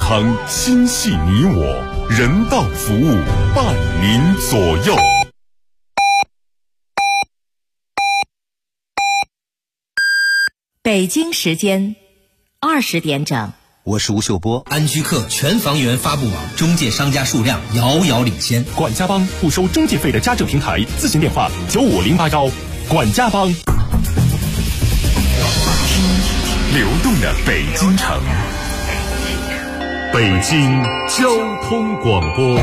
康心系你我，人道服务伴您左右。 北京时间20点整。 我是吴秀波。 安居客全房源发布网中介商家数量遥遥领先。 管家帮不收中介费的家政平台，咨询电话95081。管家帮。 流动的北京城，北京交通广播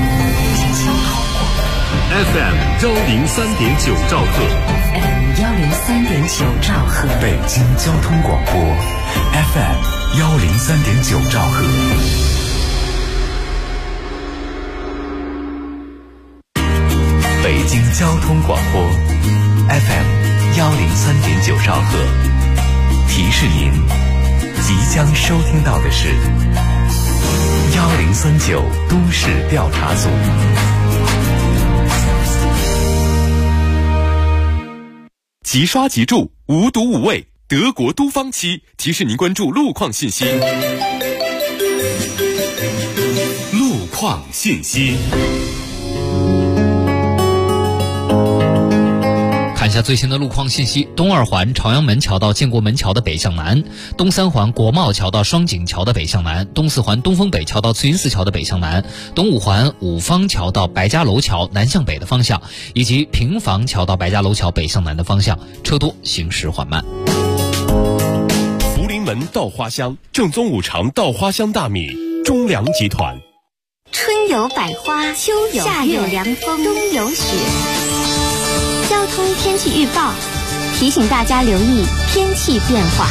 FM 103.9兆赫 103.9兆赫， 北京交通广播 FM 103.9兆赫。北京交通广播 FM 103.9兆赫。提示您，即将收听到的是1039都市调查组。 即刷即住，无毒无味，德国都芳漆提示您关注路况信息。路况信息。 看一下最新的路况信息：东二环朝阳门桥到建国门桥的北向南，东三环国贸桥到双井桥的北向南，东四环东风北桥到慈云寺桥的北向南，东五环五方桥到白家楼桥南向北的方向，以及平房桥到白家楼桥北向南的方向，车多，行驶缓慢。 福临门稻花香，正宗五常稻花香大米，中粮集团。 春有百花，秋有夏有凉风，冬有雪。交通天气预报提醒大家留意天气变化。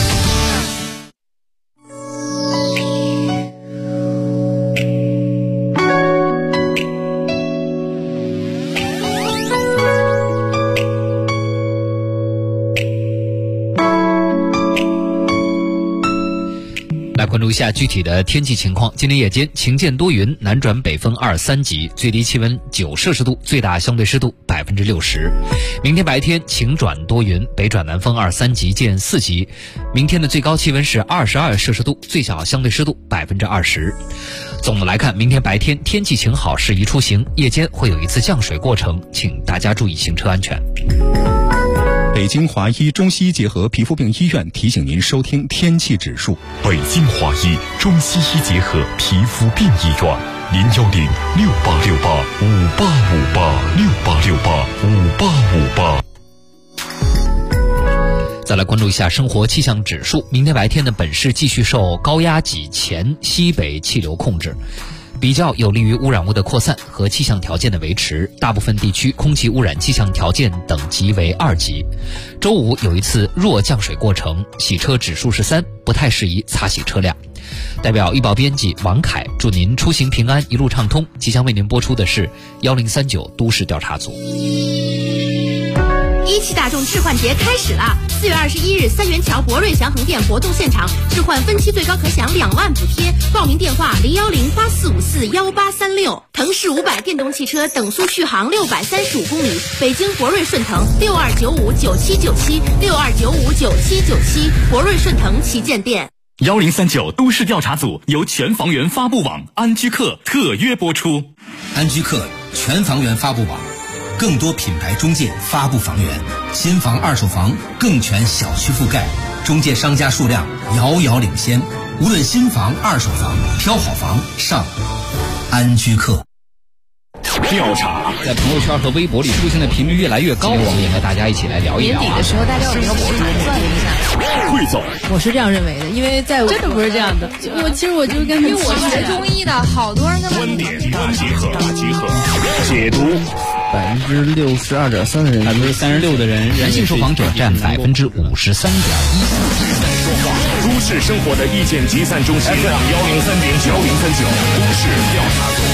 来关注一下具体的天气情况。今天夜间晴间多云，南转北风2、3级，最低气温9摄氏度，最大相对湿度60%。明天白天晴转多云，北转南风2、3级见4级。明天的最高气温是22摄氏度，最小相对湿度20%。总的来看，明天白天天气晴好，适宜出行，夜间会有一次降水过程，请大家注意行车安全。 北京华医中西医结合皮肤病医院提醒您收听天气指数。 北京华医中西医结合皮肤病医院，0106868585858，68685858。 再来关注一下生活气象指数。明天白天的本市继续受高压脊前西北气流控制，比较有利于污染物的扩散和气象条件的维持，大部分地区空气污染气象条件等级为2级。周五有一次弱降水过程，洗车指数是3，不太适宜擦洗车辆。代表预报编辑王凯祝您出行平安，一路畅通。即将为您播出的是1039都市调查组。 17大众置换节开始啦！4月21日，三元桥博瑞祥恒店活动现场，置换分期最高可享2万补贴。报名电话01084541836。腾势500电动汽车等速续航635公里，北京博瑞顺腾62959797，62959797，博瑞顺腾旗舰店。 1039都市调查组由全房源发布网安居客特约播出。 安居客全房源发布网，更多品牌中介发布房源，新房二手房更全小区覆盖，中介商家数量遥遥领先。无论新房二手房，挑好房上安居客。 调查在朋友圈和微博里出现的频率越来越高，我们也和大家一起来聊一聊。 年底的时候，大家有没有盘算一下？ 汇总， 我是这样认为的，因为在真的不是这样的。其实我就跟因为我学中医的，好多人观点大集合，解读。 62.3%的人 ，36%的人，男性受访者占53.1%。 都市生活的意见集散中心，103.9，103.9都市调查组。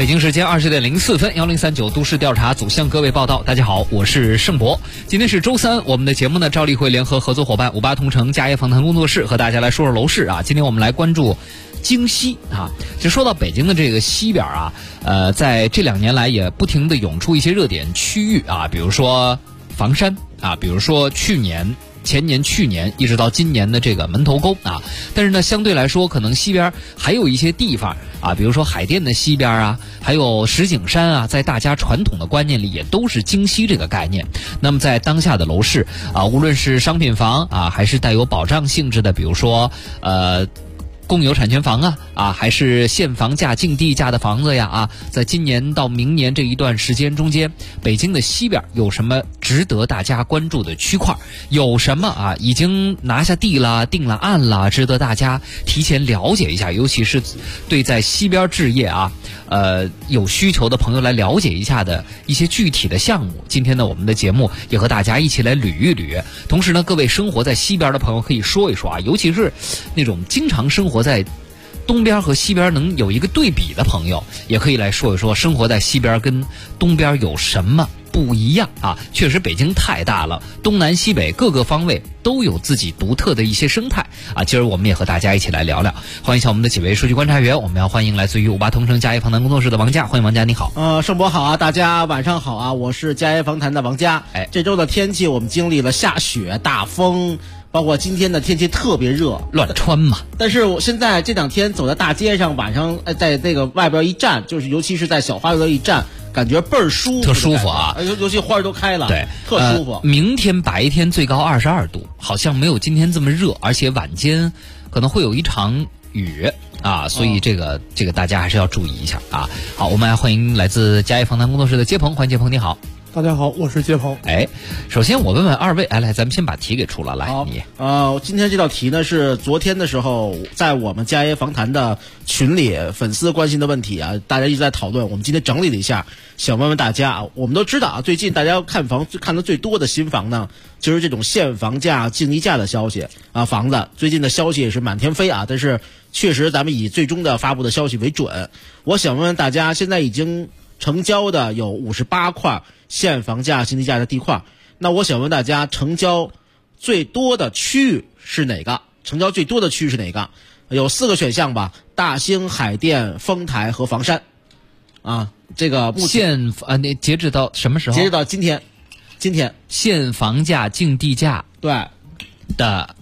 北京时间20点04分，1039都市调查组向各位报道。大家好，我是盛博。今天是周三，我们的节目呢，照例会联合合作伙伴58同城家业访谈工作室和大家来说说楼市啊。今天我们来关注京西啊。其实说到北京的这个西边啊，在这2年来也不停地涌出一些热点区域啊，比如说房山啊，比如说前年、去年一直到今年的这个门头沟啊，但是呢，相对来说，可能西边还有一些地方啊，比如说海淀的西边啊，还有石景山啊，在大家传统的观念里也都是京西这个概念。那么在当下的楼市啊，无论是商品房啊，还是带有保障性质的，比如说共有产权房啊，还是现房价、净地价的房子呀啊，在今年到明年这一段时间中间，北京的西边有什么值得大家关注的区块？有什么啊已经拿下地了、定了案了，值得大家提前了解一下，尤其是对在西边置业啊，有需求的朋友来了解一下的一些具体的项目。今天呢，我们的节目也和大家一起来捋一捋。同时呢，各位生活在西边的朋友可以说一说啊，尤其是那种经常生活在东边和西边能有一个对比的朋友，也可以来说一说生活在西边跟东边有什么不一样啊。确实北京太大了，东南西北各个方位都有自己独特的一些生态啊。今儿我们也和大家一起来聊聊。欢迎一下我们的几位数据观察员，我们要欢迎来自于58同城家业访谈工作室的王佳。欢迎王佳，你好。 盛博好啊，大家晚上好啊，我是家业访谈的王佳。这周的天气我们经历了下雪、大风，包括今天的天气特别热， 乱穿嘛。 但是我现在这2天走在大街上，晚上在这个外边一站，就是尤其是在小花园一站，感觉倍儿舒服， 特舒服啊！ 尤其花都开了， 对， 特舒服。 明天白天最高22度，好像没有今天这么热，而且晚间可能会有一场雨啊，所以这个大家还是要注意一下啊。好，我们来欢迎来自家业访谈工作室的接鹏，欢迎接鹏，你好。 大家好，我是接鹏。 首先我问问二位，来，咱们先把题给出了，来，你。 今天这道题呢是昨天的时候在我们家业访谈的群里粉丝关心的问题啊，大家一直在讨论，我们今天整理了一下，想问问大家啊。我们都知道啊，最近大家看房看的最多的新房呢，就是这种现房价、净地价的消息啊。房子最近的消息也是满天飞啊，但是确实咱们以最终的发布的消息为准。我想问问大家，现在已经成交的有58块现房价、净地价的地块，那我想问大家，成交最多的区域是哪个？有4个选项吧：大兴、海淀、丰台和房山。啊，这个目前那截止到什么时候？ 截止到今天现房价、净地价对的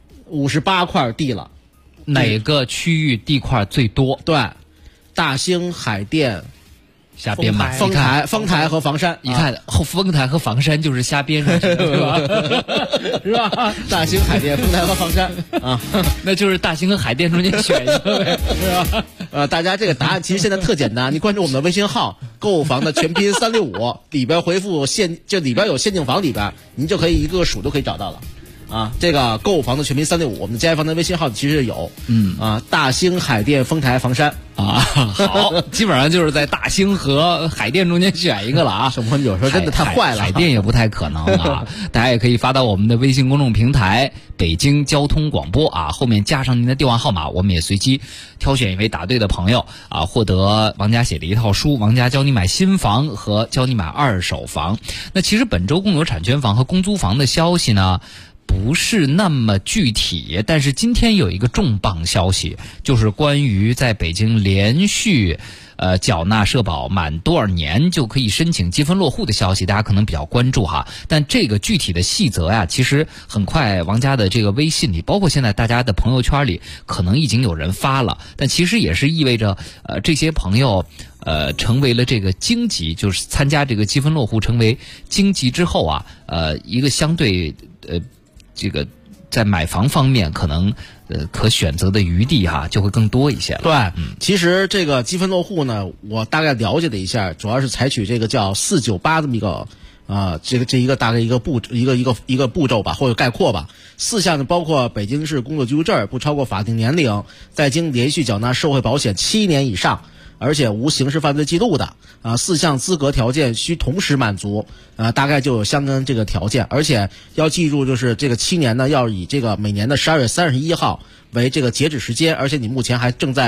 58块地了。 哪个区域地块最多？ 对，大兴、海淀。 瞎编嘛， 丰台和房山， 你看丰台和房山就是瞎编上去的，是吧？ 是吧？大兴、海淀、丰台和房山啊， 那就是大兴和海淀中间选一个呗，是吧？大家这个答案其实现在特简单，你关注我们的微信号“购房的全拼365”，里边回复就里边有限定房里边，您就可以一个数都可以找到了。啊，这个购房的全拼365，我们的家业房的微信号其实有，大兴、海淀、丰台、房山啊，好，基本上就是在大兴和海淀中间选一个了啊。 什么有时候真的太坏了， 海淀也不太可能啊。大家也可以发到我们的微信公众平台北京交通广播啊，后面加上您的电话号码，我们也随机挑选一位答对的朋友啊，获得王家写的一套书，王家教你买新房和教你买二手房。那其实本周共有产权房和公租房的消息呢不是那么具体，但是今天有一个重磅消息，就是关于在北京连续缴纳社保满多少年就可以申请积分落户的消息，大家可能比较关注哈。但这个具体的细则呀，其实很快王家的这个微信里，包括现在大家的朋友圈里，可能已经有人发了。但其实也是意味着这些朋友成为了这个京籍，就是参加这个积分落户成为京籍之后啊，一个相对这个在买房方面可能可选择的余地哈就会更多一些了。 对，其实这个积分落户呢，我大概了解了一下，主要是采取这个叫498这么一个这一个大概一个步骤吧，或者概括吧。4项呢，包括北京市工作居住证不超过法定年龄，在京连续缴纳社会保险7年以上，而且无刑事犯罪记录的4项资格条件需同时满足大概就有相应这个条件。而且要记住，就是这个7年呢，要以这个每年的12月31号为这个截止时间，而且你目前还正在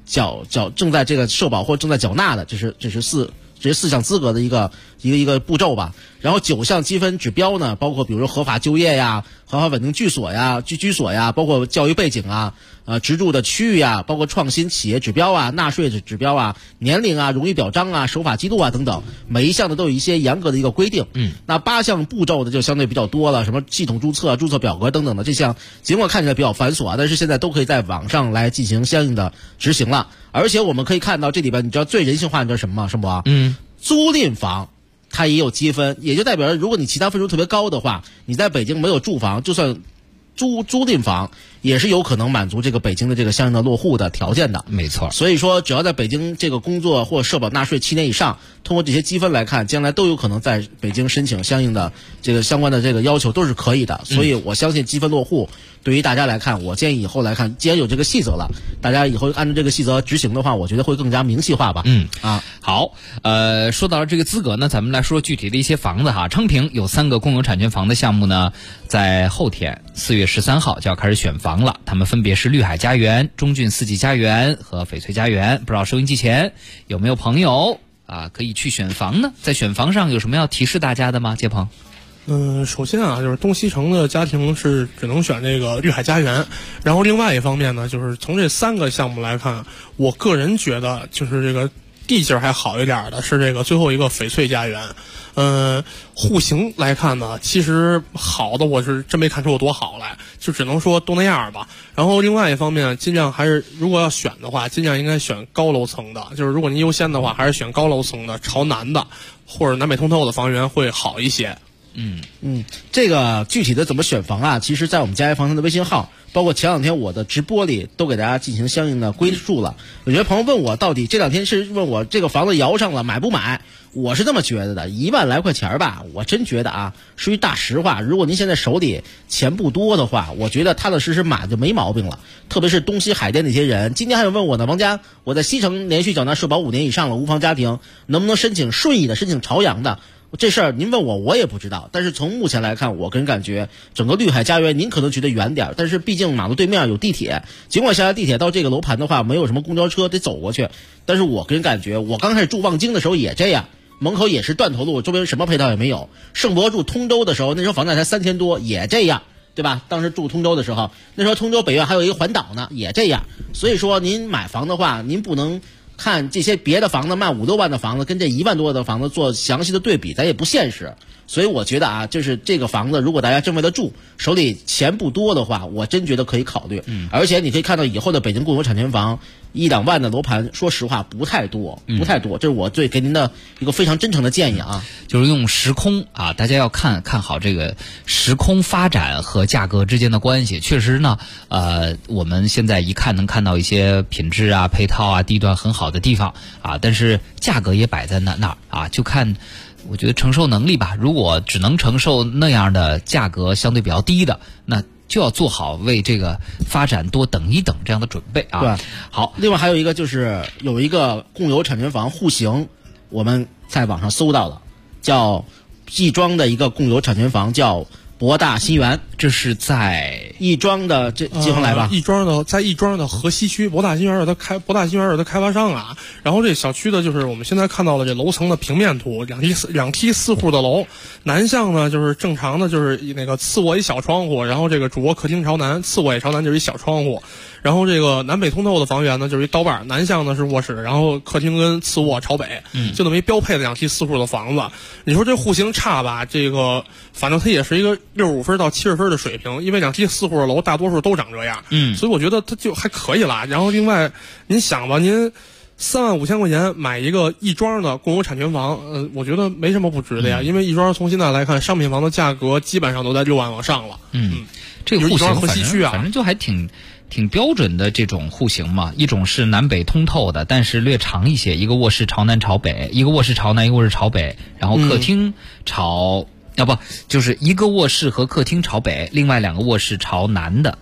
正在这个社保或正在缴纳的，这是四项资格的一个步骤吧。然后9项积分指标呢，包括比如说合法就业呀、合法稳定居所呀、居所呀，包括教育背景啊、职住的区域啊，包括创新企业指标啊、纳税指标啊、年龄啊、荣誉表彰啊、守法记录啊等等，每一项呢都有一些严格的一个规定。那8项步骤呢就相对比较多了，什么系统注册、注册表格等等的，这项尽管看起来比较繁琐啊，但是现在都可以在网上来进行相应的执行了。而且我们可以看到这里边，你知道最人性化你知道什么吗？什么？租赁房它也有积分，也就代表如果你其他分数特别高的话，你在北京没有住房，就算租赁房也是有可能满足这个北京的这个相应的落户的条件的。 没错。 所以说只要在北京这个工作或社保纳税7年以上，通过这些积分来看，将来都有可能在北京申请相应的这个相关的这个要求都是可以的。所以我相信积分落户对于大家来看，我建议以后来看，既然有这个细则了，大家以后按照这个细则执行的话，我觉得会更加明细化吧。 好，说到了这个资格呢，咱们来说具体的一些房子哈。昌平有3个公有产权房的项目呢，在后天4月13号就要开始选房了。他们分别是绿海家园、中郡四季家园和翡翠家园。不知道收音机前有没有朋友可以去选房呢？在选房上有什么要提示大家的吗？杰鹏？ 首先就是东西城的家庭是只能选这个绿海家园，然后另外一方面呢，就是从这3个项目来看，我个人觉得就是这个地界还好一点的是这个最后一个翡翠家园。户型来看呢，其实好的我是真没看出有多好来，就只能说都那样吧。然后另外一方面，尽量还是如果要选的话，尽量应该选高楼层的，就是如果您优先的话，还是选高楼层的朝南的或者南北通透的房源会好一些。 这个具体的怎么选房啊，其实在我们家业房产的微信号，包括前2天我的直播里都给大家进行相应的归述了。有些朋友问我到底这2天是问我这个房子摇上了买不买，我是这么觉得的，1万来块钱吧，我真觉得说句大实话，如果您现在手里钱不多的话，我觉得踏踏实实买就没毛病了。特别是东西海淀那些人，今天还有问我呢，王家，我在西城连续缴纳社保5年以上了，无房家庭能不能申请顺义的，申请朝阳的？这事儿您问我也不知道，但是从目前来看，我个人感觉整个绿海家园您可能觉得远点，但是毕竟马路对面有地铁，尽管下地铁到这个楼盘的话没有什么公交车得走过去，但是我个人感觉我刚开始住望京的时候也这样，门口也是断头路，周边什么配套也没有。盛博住通州的时候，那时候房价才3000多，也这样，对吧？当时住通州的时候，那时候通州北苑还有一个环岛呢，也这样。所以说您买房的话，您不能看这些别的房子卖5、6万的房子跟这1万多的房子做详细的对比，咱也不现实。所以我觉得就是这个房子如果大家正为了住，手里钱不多的话，我真觉得可以考虑。而且你可以看到以后的北京共有产权房1、2万的楼盘，说实话不太多，这是我对给您的一个非常真诚的建议就是用时空大家要看好这个时空发展和价格之间的关系。确实呢，我们现在一看能看到一些品质配套地段很好的地方但是价格也摆在那儿就看我觉得承受能力吧。如果只能承受那样的价格相对比较低的，那就要做好为这个发展多等一等这样的准备对，好，另外还有一个就是有一个共有产权房户型，我们在网上搜到了，叫亦庄的一个共有产权房，叫博大新园。 这是在亦庄的这地方来吧？ 亦庄的河西区，博大新园有的开发商然后这小区的就是我们现在看到的这楼层的平面图，两梯4户的楼，南向呢就是正常的就是那个次卧一小窗户，然后这个主卧客厅朝南，次卧也朝南就是一小窗户，然后这个南北通透的房源呢就是一刀把，南向呢是卧室，然后客厅跟次卧朝北，就那么一标配的2梯4户的房子。你说这户型差吧，这个反正它也是一个65分到70分的水平，因为2梯4户的楼大多数都长这样，所以我觉得它就还可以了。然后另外您想吧，您35000块钱买一个亦庄的共有产权房，我觉得没什么不值的呀，因为亦庄从现在来看，商品房的价格基本上都在6万往上了。 这个户型和西区反正就还挺标准的这种户型嘛。一种是南北通透的，但是略长一些，一个卧室朝南朝北，一个卧室朝南，一个卧室朝北，然后客厅朝就是一个卧室和客厅朝北，另外2个卧室朝南的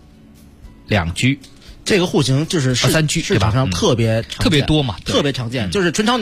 2居。 这个户型就是 3居市场上特别多嘛， 特别常见，就是纯朝南的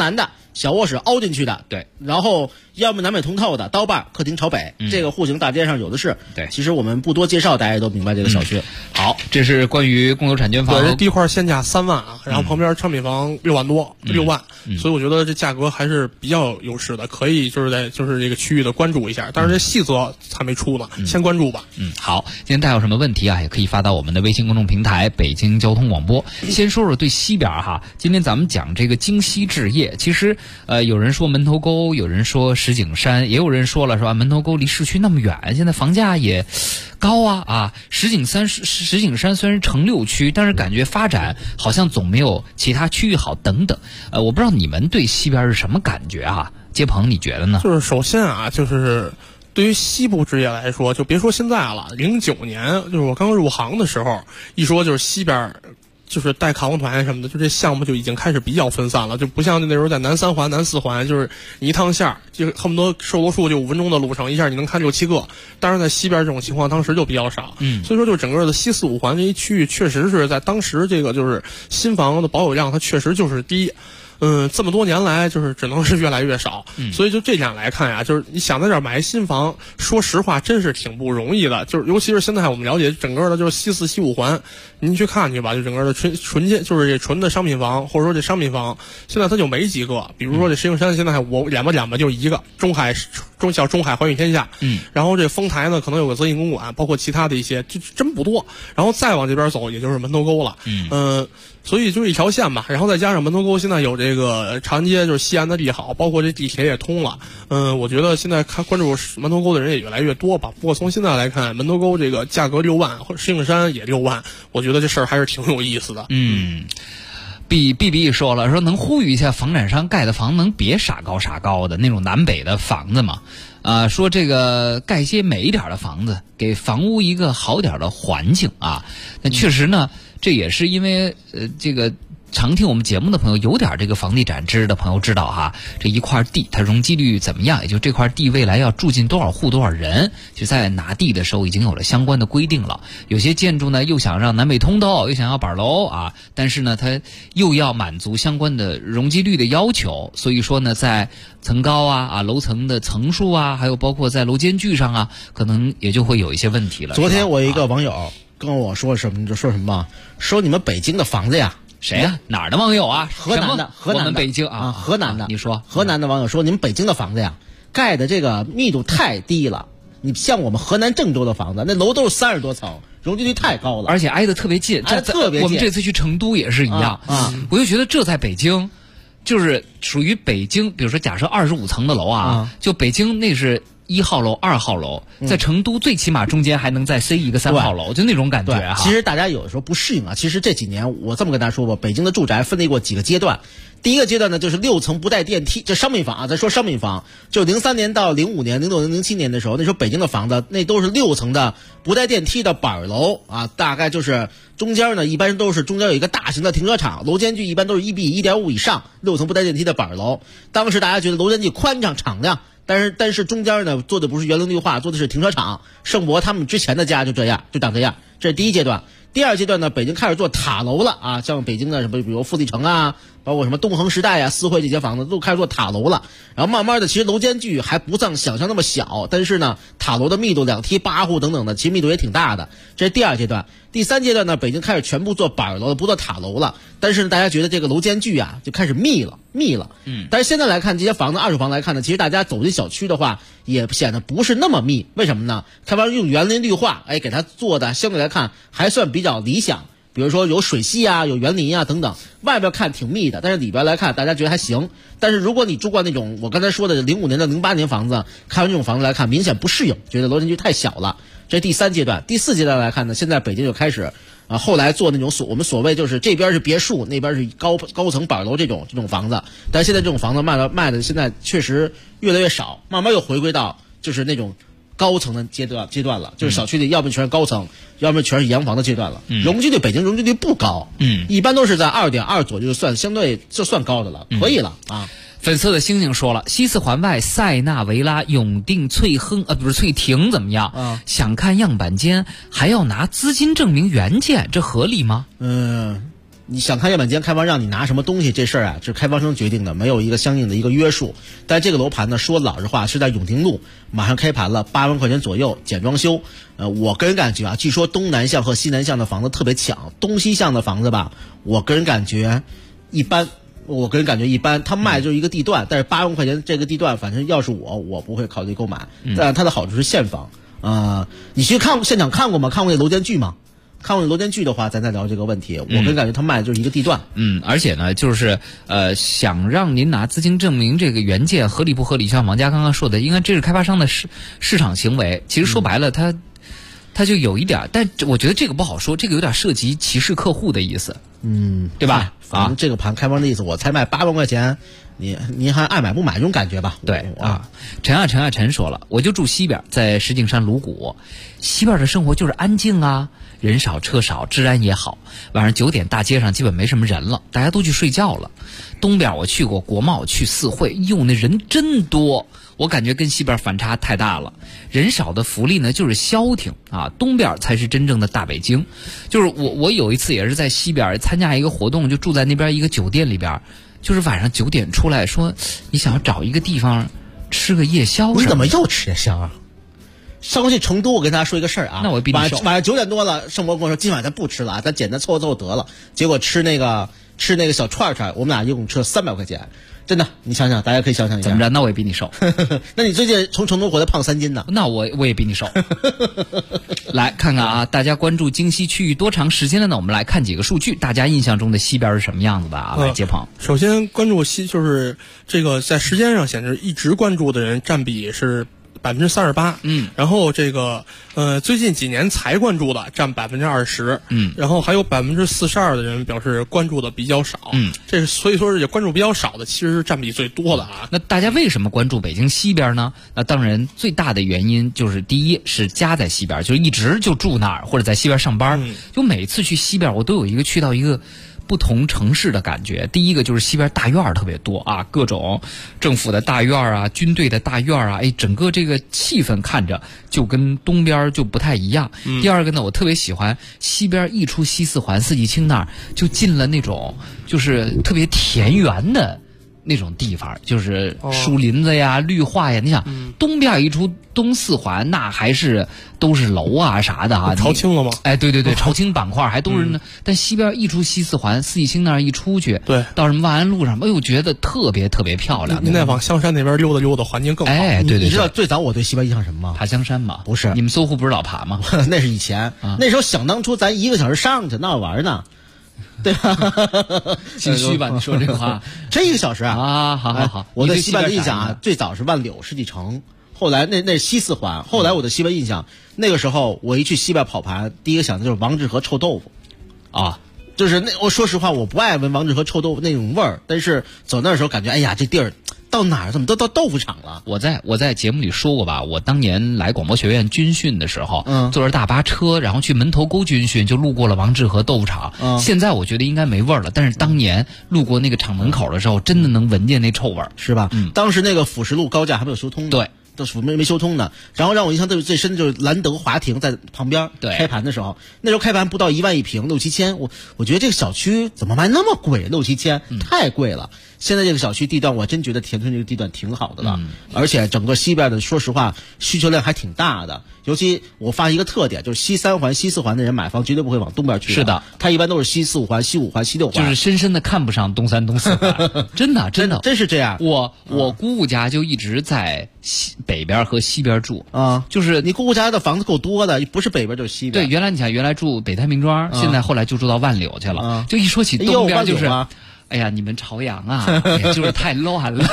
小卧室凹进去的， 对， 然后要么南北通透的刀把客厅朝北，这个户型大街上有的是。 对， 其实我们不多介绍，大家也都明白这个小区。 好，这是关于共有产权房。 对，这地块现价3万啊，然后旁边商品房6万多，6万，所以我觉得这价格还是比较有优势的，可以就是在这个区域的关注一下。但是这细则还没出呢，先关注吧。 好，今天大家有什么问题啊，也可以发到我们的微信公众平台北京交通广播。先说说对西边哈，今天咱们讲这个京西置业，其实有人说门头沟，有人说石景山，也有人说了是吧？门头沟离市区那么远，现在房价也高啊。石景山虽然城6区，但是感觉发展好像总没有其他区域好等等。我不知道你们对西边是什么感觉啊？接鹏，你觉得呢？ 就是首先啊，就是对于西部置业来说，就别说现在了，09年就是我刚入行的时候，一说就是西边就是带卡王团什么的，就这项目就已经开始比较分散了，就不像那时候在南3环、南4环，就是你一趟线就恨不得售楼处就5分钟的路程，一下你能看6、7个。当然在西边这种情况当时就比较少，所以说就整个的西4、5环这一区域，确实是在当时这个就是新房的保有量，它确实就是低。这么多年来就是只能是越来越少，所以就这点来看呀，就是你想在这儿买新房，说实话真是挺不容易的。就是尤其是现在我们了解整个的就是西4、西5环，您去看去吧，就整个的就是这纯的商品房，或者说这商品房，现在它就没几个。比如说这石景山现在我两吧就一个，中海环宇天下，然后这丰台呢可能有个泽印公馆，包括其他的一些就真不多。然后再往这边走，也就是门头沟了，所以就是一条线吧，然后再加上门头沟现在有这个长安街，就是西安的地好，包括这地铁也通了。我觉得现在关注门头沟的人也越来越多吧。不过从现在来看，门头沟这个价格6万，或者石景山也6万，我觉得这事儿还是挺有意思的。 B 说了，说能呼吁一下房产商盖的房能别傻高的那种南北的房子嘛？说这个盖些美一点的房子，给房屋一个好点的环境啊。那确实呢。这也是因为这个常听我们节目的朋友有点这个房地产知识的朋友知道哈，这一块地它容积率怎么样，也就这块地未来要住进多少户多少人，就在拿地的时候已经有了相关的规定了。有些建筑呢又想让南北通透，又想要板楼啊，但是呢它又要满足相关的容积率的要求，所以说呢在层高啊楼层的层数啊，还有包括在楼间距上啊，可能也就会有一些问题了。 昨天我一个网友跟我说什么，你就说什么？说你们北京的房子呀， 谁呀？哪儿的网友啊？ 河南的， 我们北京啊， 河南的。 你说河南的网友说，你们北京的房子呀，盖的这个密度太低了。你像我们河南郑州的房子，那楼都是30多层，容积率太高了， 而且挨得特别近。 特别近。 我们这次去成都也是一样我就觉得这在北京，就是属于北京，比如说假设25层的楼啊，就北京那是1号楼、2号楼，在成都最起码中间还能再塞一个3号楼，就那种感觉哈。 其实大家有的时候不适应啊。其实这几年我这么跟大家说吧，北京的住宅分类过几个阶段。第一个阶段呢，就是6层不带电梯，这商品房啊，咱说商品房，就03年到05年、06年、07年的时候，那时候北京的房子那都是6层的不带电梯的板楼啊，大概就是中间呢一般都是中间有一个大型的停车场，楼间距一般都是1比1.5以上，6层不带电梯的板楼。当时大家觉得楼间距宽敞敞亮。但是中间呢做的不是园林绿化，做的是停车场。盛博他们之前的家就这样，就长这样。这是第一阶段。第二阶段呢，北京开始做塔楼了啊，像北京的什么，比如富力城啊，包括什么东恒时代啊、四惠这些房子都开始做塔楼了。然后慢慢的，其实楼间距还不像想象那么小，但是呢，塔楼的密度2梯8户等等的，其实密度也挺大的。这是第二阶段。第三阶段呢，北京开始全部做板楼了，不做塔楼了。但是呢，大家觉得这个楼间距啊，就开始密了。但是现在来看，这些房子二手房来看呢，其实大家走进小区的话，也显得不是那么密。为什么呢？开发商用园林绿化，给它做的相对来看还算比较理想。比如说有水系啊，有园林啊等等，外边看挺密的，但是里边来看大家觉得还行。但是如果你住惯那种我刚才说的05年到08年房子，看完这种房子来看，明显不适应，觉得楼间距太小了。这是第三阶段。第四阶段来看呢，现在北京就开始后来做那种我们所谓就是这边是别墅，那边是高层板楼这种房子，但是现在这种房子卖的现在确实越来越少，慢慢又回归到就是那种高层的阶段了，就是小区里要么全是高层，要么全是洋房的阶段了。容积率北京容积率不高，一般都是在2.2左右，就算高的了，可以了啊。 粉色的星星说了，西四环外塞纳维拉永定翠亭怎么样？想看样板间，还要拿资金证明原件，这合理吗？ 你想开业板间开发让你拿什么东西这事儿啊，是开发商决定的，没有一个相应的一个约束。但这个楼盘呢，说老实话是在永定路，马上开盘了，8万块钱左右，简装修。我个人感觉啊，据说东南向和西南向的房子特别抢，东西向的房子吧，我个人感觉一般。它卖就是一个地段，但是8万块钱这个地段，反正要是我不会考虑购买。但它的好处是现房。你去现场看过吗？看过那楼间距吗？看过楼间距的话，咱再聊这个问题。我个人感觉他卖的就是一个地段。 而且呢，就是想让您拿资金证明这个原件合理不合理，像王佳刚刚说的，应该这是开发商的市场行为。其实说白了，他就有一点，但我觉得这个不好说，这个有点涉及歧视客户的意思。对吧？ 反正这个盘开发的意思，我才卖8万块钱，您还爱买不买这种感觉吧？ 对啊，陈说了，我就住西边，在石景山鲁谷，西边的生活就是安静啊，人少车少，治安也好。晚上9点大街上基本没什么人了，大家都去睡觉了。东边我去过国贸，去四惠，哟，那人真多。我感觉跟西边反差太大了，人少的福利呢就是消停啊，东边才是真正的大北京。就是我有一次也是在西边参加一个活动，就住在那边一个酒店里边，就是晚上9点出来说你想要找一个地方吃个夜宵。 你怎么又吃夜宵啊？上回去成都，我跟大家说一个事儿啊， 那我比你瘦。 晚上9点多了，盛博跟我说今晚咱不吃了，咱简单凑合得了。结果吃那个小串串，我们俩一共吃了300块钱。真的，你想想，大家可以想想一下。 怎么着？那我也比你瘦。 那你最近从成都回来胖3斤呢？ 那我也比你瘦。来看看啊，大家关注京西区域多长时间了呢？我们来看几个数据，大家印象中的西边是什么样子的啊？来，接鹏。 首先关注就是这个在时间上显示一直关注的人占比是38%，然后这个最近几年才关注的占20%，然后还有42%的人表示关注的比较少，这所以说是关注比较少的其实是占比最多的啊。 那大家为什么关注北京西边呢？那当然最大的原因就是第一是家在西边，就一直就住那儿或者在西边上班，就每次去西边我都有一个去到一个不同城市的感觉。第一个就是西边大院特别多啊，各种政府的大院啊，军队的大院啊，整个这个气氛看着就跟东边就不太一样。第二个呢，我特别喜欢西边一出西四环四季青那儿就进了那种就是特别田园的那种地方，就是树林子呀、绿化呀。你想，东边一出东四环，那还是都是楼啊啥的啊， 朝青了吗？ 对，朝青板块还都是呢。但西边一出西四环，四季青那儿一出去， 对， 到什么万安路上，我觉得特别特别漂亮。 您再往香山那边溜达，环境更好。 对， 你知道最早我对西边印象什么吗？ 爬香山嘛？ 不是， 你们搜狐不是老爬吗？ 那是以前，那时候想当初咱1个小时上去闹着玩呢。对吧？ 心虚吧？你说这话， 这1个小时啊！好， 我对西边的印象啊，最早是万柳世纪城，后来那是西四环，后来我的西边印象，那个时候我一去西边跑盘，第一个想的就是王致和臭豆腐，就是我说实话，我不爱闻王致和臭豆腐那种味儿，但是走那时候感觉，哎呀，这地儿到哪儿怎么都到豆腐厂了？ 我在节目里说过吧，我当年来广播学院军训的时候，坐着大巴车，然后去门头沟军训，就路过了王致和豆腐厂。现在我觉得应该没味儿了，但是当年路过那个厂门口的时候，真的能闻见那臭味儿， 是吧？当时那个辅石路高架还没有修通， 对。 都是没修通的。然后让我印象最深的就是兰德华庭在旁边， 对， 开盘的时候，那时候开盘不到1万1平，6、7千，我觉得这个小区怎么卖那么贵，6、7千，太贵了。现在这个小区地段，我真觉得田村这个地段挺好的了，而且整个西边的，说实话，需求量还挺大的。尤其我发现一个特点，就是西3环、西4环的人买房绝对不会往东边去。 是的， 他一般都是西4、5环、西5环、西6环， 就是深深的看不上东3、东4环。真的， 真是这样。 我姑姑家就一直在北边和西边住啊， 就是你姑姑家的房子够多的，不是北边就是西边。 对，原来住北太平庄，现在后来就住到万柳去了。就一说起东边就是。哎呀，你们朝阳啊，就是太乱了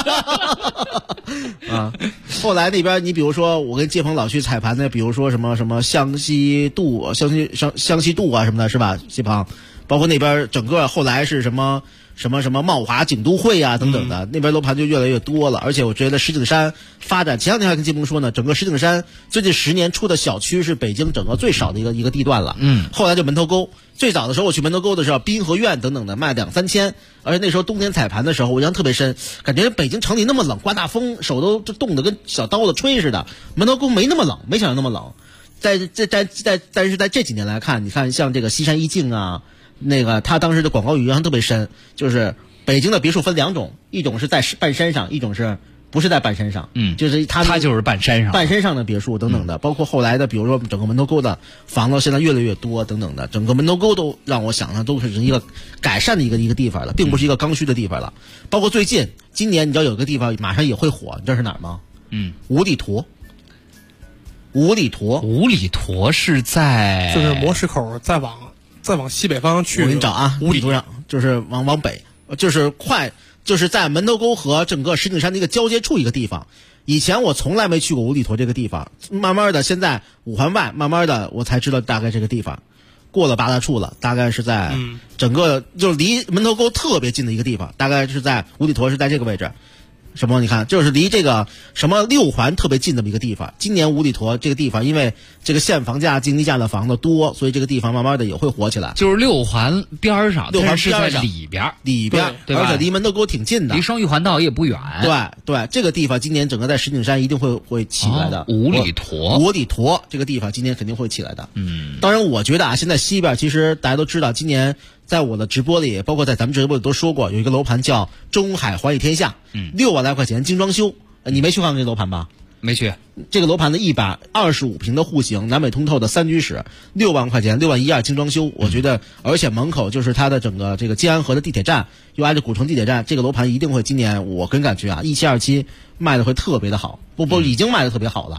啊！后来那边，你比如说，我跟介鹏老去踩盘的，比如说什么湘西渡啊什么的，是吧？介鹏，包括那边整个后来是什么茂华景都会啊等等的，那边楼盘就越来越多了。而且我觉得石景山发展，前两天还跟介鹏说呢，整个石景山最近10年出的小区是北京整个最少的一个地段了。后来就门头沟。最早的时候我去门头沟的时候，滨河苑等等的卖2、3千，而且那时候冬天踩盘的时候，我印象特别深，感觉北京城里那么冷，刮大风，手都冻得跟小刀子吹似的。门头沟没那么冷，没想到那么冷。但是在这几年来看，你看像这个西山一境啊， 那个他当时的广告语印象特别深，就是北京的别墅分2种，一种是在半山上，一种是不是在半山上，就是他就是半山上的别墅等等的，包括后来的比如说整个门头沟的房子现在越来越多等等的，整个门头沟都让我想呢都是一个改善的一个地方了，并不是一个刚需的地方了。包括今年你知道有个地方马上也会火，你知道是哪儿吗？五里坨。五里坨是在就是磨石口再往西北方向去。 我给你找啊，五里坨上就是往北，就是在门头沟和整个石景山的一个交接处一个地方。以前我从来没去过五里坨这个地方，慢慢的现在五环外慢慢的我才知道大概这个地方。过了八大处了，大概是在整个就离门头沟特别近的一个地方，大概是在五里坨是在这个位置。什么？你看，就是离这个什么6环特别近这么一个地方。今年五里坨这个地方，因为这个限房价、竞低价的房子多，所以这个地方慢慢的也会火起来。 就是6环边上 ，6环是在里边， 对吧？而且离门头沟挺近的， 离双玉环道也不远。 对，这个地方今年整个在石景山一定会起来的。 五里坨这个地方今年肯定会起来的。当然我觉得啊，现在西边其实大家都知道，今年在我的直播里，包括在咱们直播里都说过，有一个楼盘叫中海环宇天下，6万来块钱精装修，你没去看过这楼盘吧？ 没去。 这个楼盘的125平的户型，南北通透的3居室，6万块钱，6万1.2精装修，我觉得，而且门口就是它的整个这个建安河的地铁站，又挨着古城地铁站，这个楼盘一定会今年我个人感觉啊，1727卖的会特别的好，已经卖的特别好了。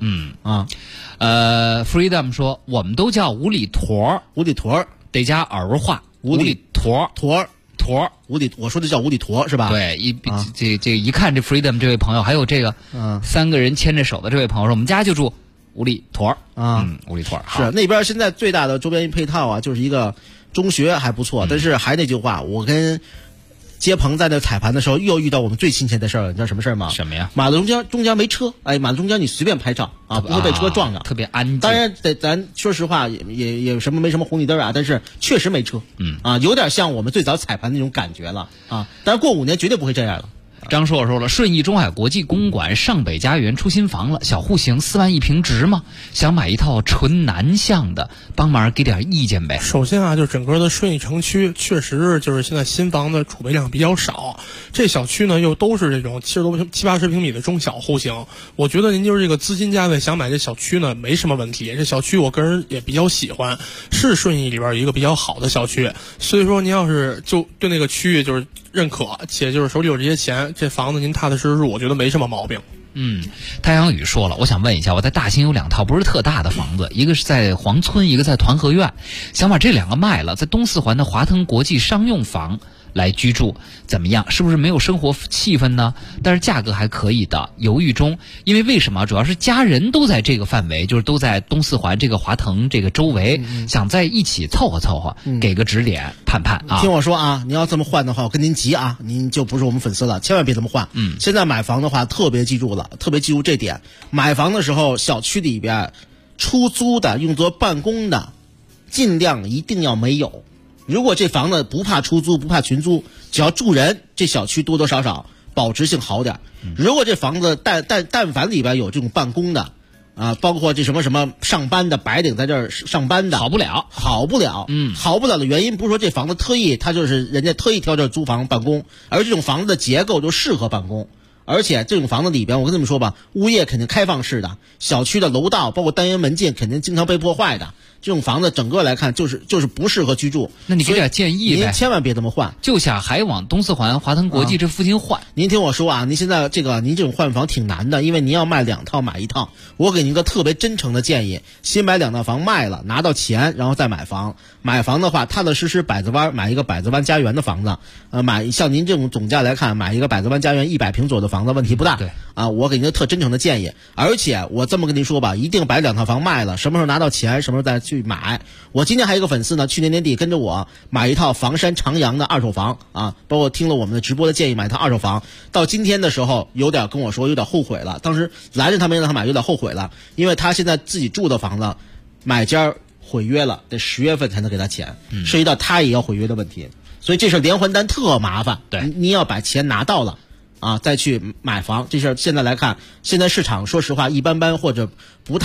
Freedom 说我们都叫五里坨得加儿化，五里坨，我说的叫五里坨是吧？ 对， 这一看这 Freedom 这位朋友，还有这个3个人牵着手的这位朋友说，我们家就住五里坨五里坨是那边现在最大的周边配套啊，就是一个中学还不错，但是还那句话，我跟接鹏在那踩盘的时候又遇到我们最亲切的事儿，你知道什么事儿吗？ 什么呀？ 马路中间没车，马路中间你随便拍照啊，不会被车撞着， 特别安静。 当然咱说实话也什么没什么红绿灯啊，但是确实没车，有点像我们最早踩盘那种感觉了啊。但是过5年绝对不会这样了。 张硕说了，顺义中海国际公馆上北家园出新房了，小户型4万1平值吗？想买一套纯南向的，帮忙给点意见呗。 首先啊，就整个的顺义城区确实就是现在新房的储备量比较少，这小区呢又都是这种70、80平米的中小户型，我觉得您就是这个资金价位想买这小区呢没什么问题。这小区我个人也比较喜欢，是顺义里边一个比较好的小区，所以说您要是就对那个区域就是认可，且就是手里有这些钱，这房子您踏踏实实住，我觉得没什么毛病。 太阳雨说了，我想问一下，我在大兴有2套不是特大的房子，一个是在黄村，一个在团河苑，想把这2个卖了，在东4环的华腾国际商用房来居住，怎么样？是不是没有生活气氛呢？但是价格还可以的，犹豫中。因为什么？主要是家人都在这个范围，就是都在东4环这个华腾这个周围，想在一起凑合，给个指点判啊。 听我说啊，你要这么换的话，我跟您急啊，您就不是我们粉丝了，千万别这么换。现在买房的话，特别记住这点，买房的时候，小区里边出租的用作办公的，尽量一定要没有。如果这房子不怕出租不怕群租，只要住人，这小区多多少少保值性好点。如果这房子但凡里边有这种办公的啊，包括这什么上班的白领在这儿上班的， 好不了。 好不了的原因不是说这房子他就是人家特意挑这租房办公，而这种房子的结构就适合办公。而且这种房子里边，我跟你们说吧，物业肯定开放式的，小区的楼道包括单元门禁肯定经常被破坏的。这种房子整个来看就是不适合居住。 那你给点建议呗？ 您千万别这么换， 就想还往东4环华腾国际这附近换。 您听我说啊，您现在您这种换房挺难的，因为您要卖2套买1套。我给您一个特别真诚的建议，先把2套房卖了，拿到钱，然后再买房。买房的话，踏踏实实百子湾买一个百子湾家园的房子，买像您这种总价来看，买一个百子湾家园100平左右的房子问题不大。 对啊，我给您个特真诚的建议。而且我这么跟您说吧，一定把2套房卖了，什么时候拿到钱，什么时候再去买。我今年还有一个粉丝呢，去年年底跟着我买一套房山长阳的2手房啊，包括听了我们的直播的建议买一套2手房，到今天的时候跟我说有点后悔了，当时拦着他没让他买有点后悔了，因为他现在自己住的房子买家毁约了，得10月份才能给他钱，涉及到他也要毁约的问题，所以这事连环单特麻烦。 对， 你要把钱拿到了再去买房，这事现在来看，现在市场说实话一般般或者不太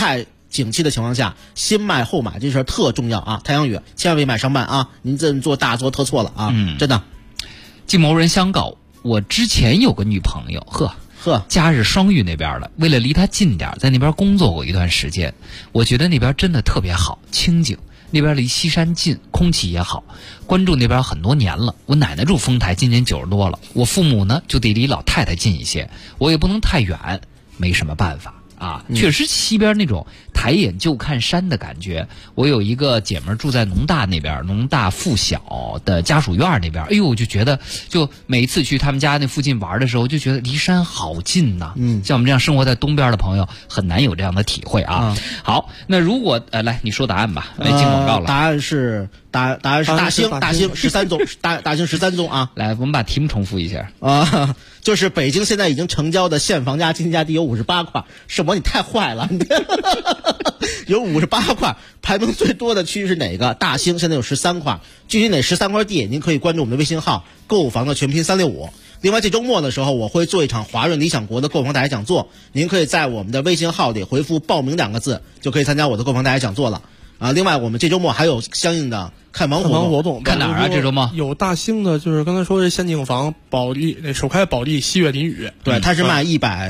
景气的情况下，先卖后买这事儿特重要啊！太阳雨千万别买商办啊！您这么做大做特错了啊！真的。 晋某人相告，我之前有个女朋友，家是双玉那边的，为了离她近点，在那边工作过一段时间。我觉得那边真的特别好，清静。那边离西山近，空气也好。关注那边很多年了，我奶奶住丰台，今年90多了。我父母呢，就得离老太太近一些，我也不能太远，没什么办法。确实西边那种抬眼就看山的感觉。我有一个姐们住在农大那边，农大附小的家属院那边，哎呦，我就觉得，就每次去他们家那附近玩的时候，就觉得离山好近呐。像我们这样生活在东边的朋友，很难有这样的体会啊。好，那如果来你说答案吧，来进广告了。 答案是大兴13宗，大兴13宗啊。 来，我们把题目重复一下啊。就是北京现在已经成交的现房价、竞价地有58块，是我你太坏了，有58块，排名最多的区域是哪个？大兴现在有13块，具体哪13块地，您可以关注我们的微信号“购房的全拼365”。另外，这周末的时候，我会做一场华润理想国的购房大家讲座，您可以在我们的微信号里回复“报名”2个字，就可以参加我的购房大家讲座了。另外我们这周末还有相应的看房活动， 看哪儿啊？这周末有大兴的，就是刚才说的仙境房保利那首开保利西悦淋雨， 对，它是卖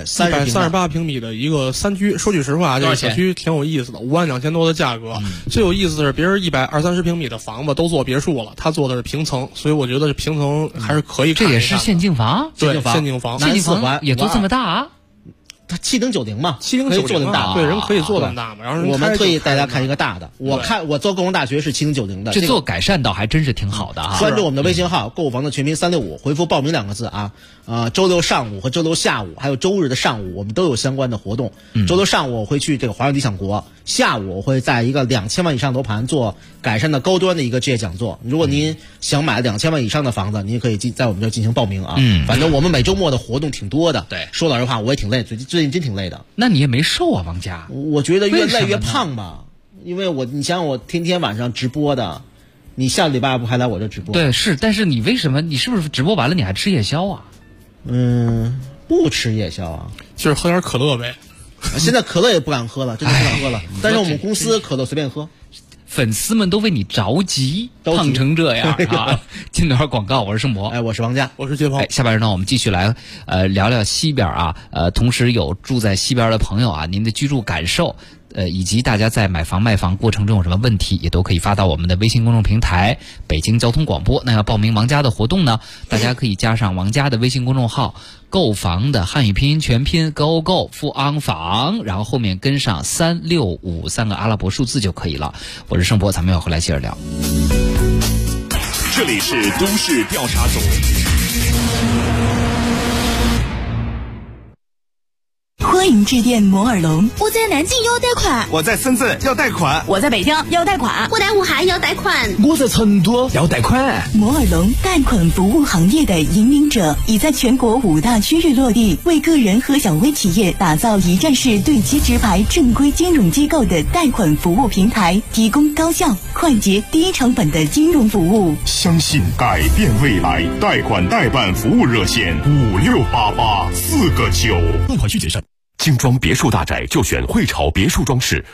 138平米的一个3居。说句实话，这个小区挺有意思的，52000多的价格。最有意思的是，别人120-130平米的房子都做别墅了，他做的是平层，所以我觉得平层还是可以看。 这也是县境房， 对，县境房也做这么大啊。 它7090嘛 ，7090 做那么大， 对，人可以做那么大嘛。然后我们特意带大家看一个大的，我做工农大学是7090的， 这做改善倒还真是挺好的啊。 关注我们的微信号“购房的全拼365”，回复“报名”2个字啊。周六上午和周六下午，还有周日的上午，我们都有相关的活动。周六上午我会去这个华润理想国，下午我会在一个2000万以上楼盘做改善的高端的一个职业讲座。如果您想买2000万以上的房子，您也可以在我们这儿进行报名啊。反正我们每周末的活动挺多的。 对， 说老实话，我也挺累，最近真挺累的。 那你也没瘦啊，王佳？ 我觉得越累越胖吧，因为你想想我天天晚上直播的，你下礼拜不还来我这直播？ 对，是，但是你为什么？你是不是直播完了你还吃夜宵啊？ 不吃夜宵啊， 就是喝点可乐呗。 现在可乐也不敢喝了，真的不敢喝了。但是我们公司可乐随便喝。 粉丝们都为你着急，胖成这样啊！进段广告，我是盛博， 我是王佳， 我是杰鹏。 下半时呢，我们继续来聊聊西边啊，同时有住在西边的朋友啊，您的居住感受。以及大家在买房卖房过程中有什么问题，也都可以发到我们的微信公众平台北京交通广播。那要报名王佳的活动呢，大家可以加上王佳的微信公众号购房的汉语拼音全拼 GO 付昂房，然后后面跟上365 3个阿拉伯数字就可以了。我是盛博，咱们要回来接着聊。 这里是都市调查组。 欢迎致电摩尔龙。 我在南京要贷款， 我在深圳要贷款， 我在北京要贷款， 我在武汉要贷款， 我在成都要贷款。 摩尔龙贷款服务行业的引领者，已在全国5大区域落地，为个人和小微企业打造一站式对接直排正规金融机构的贷款服务平台，提供高效、快捷、低成本的金融服务。 相信改变未来，贷款代办服务热线5688-4个9，贷款需谨慎。精装别墅大宅就选汇潮别墅装饰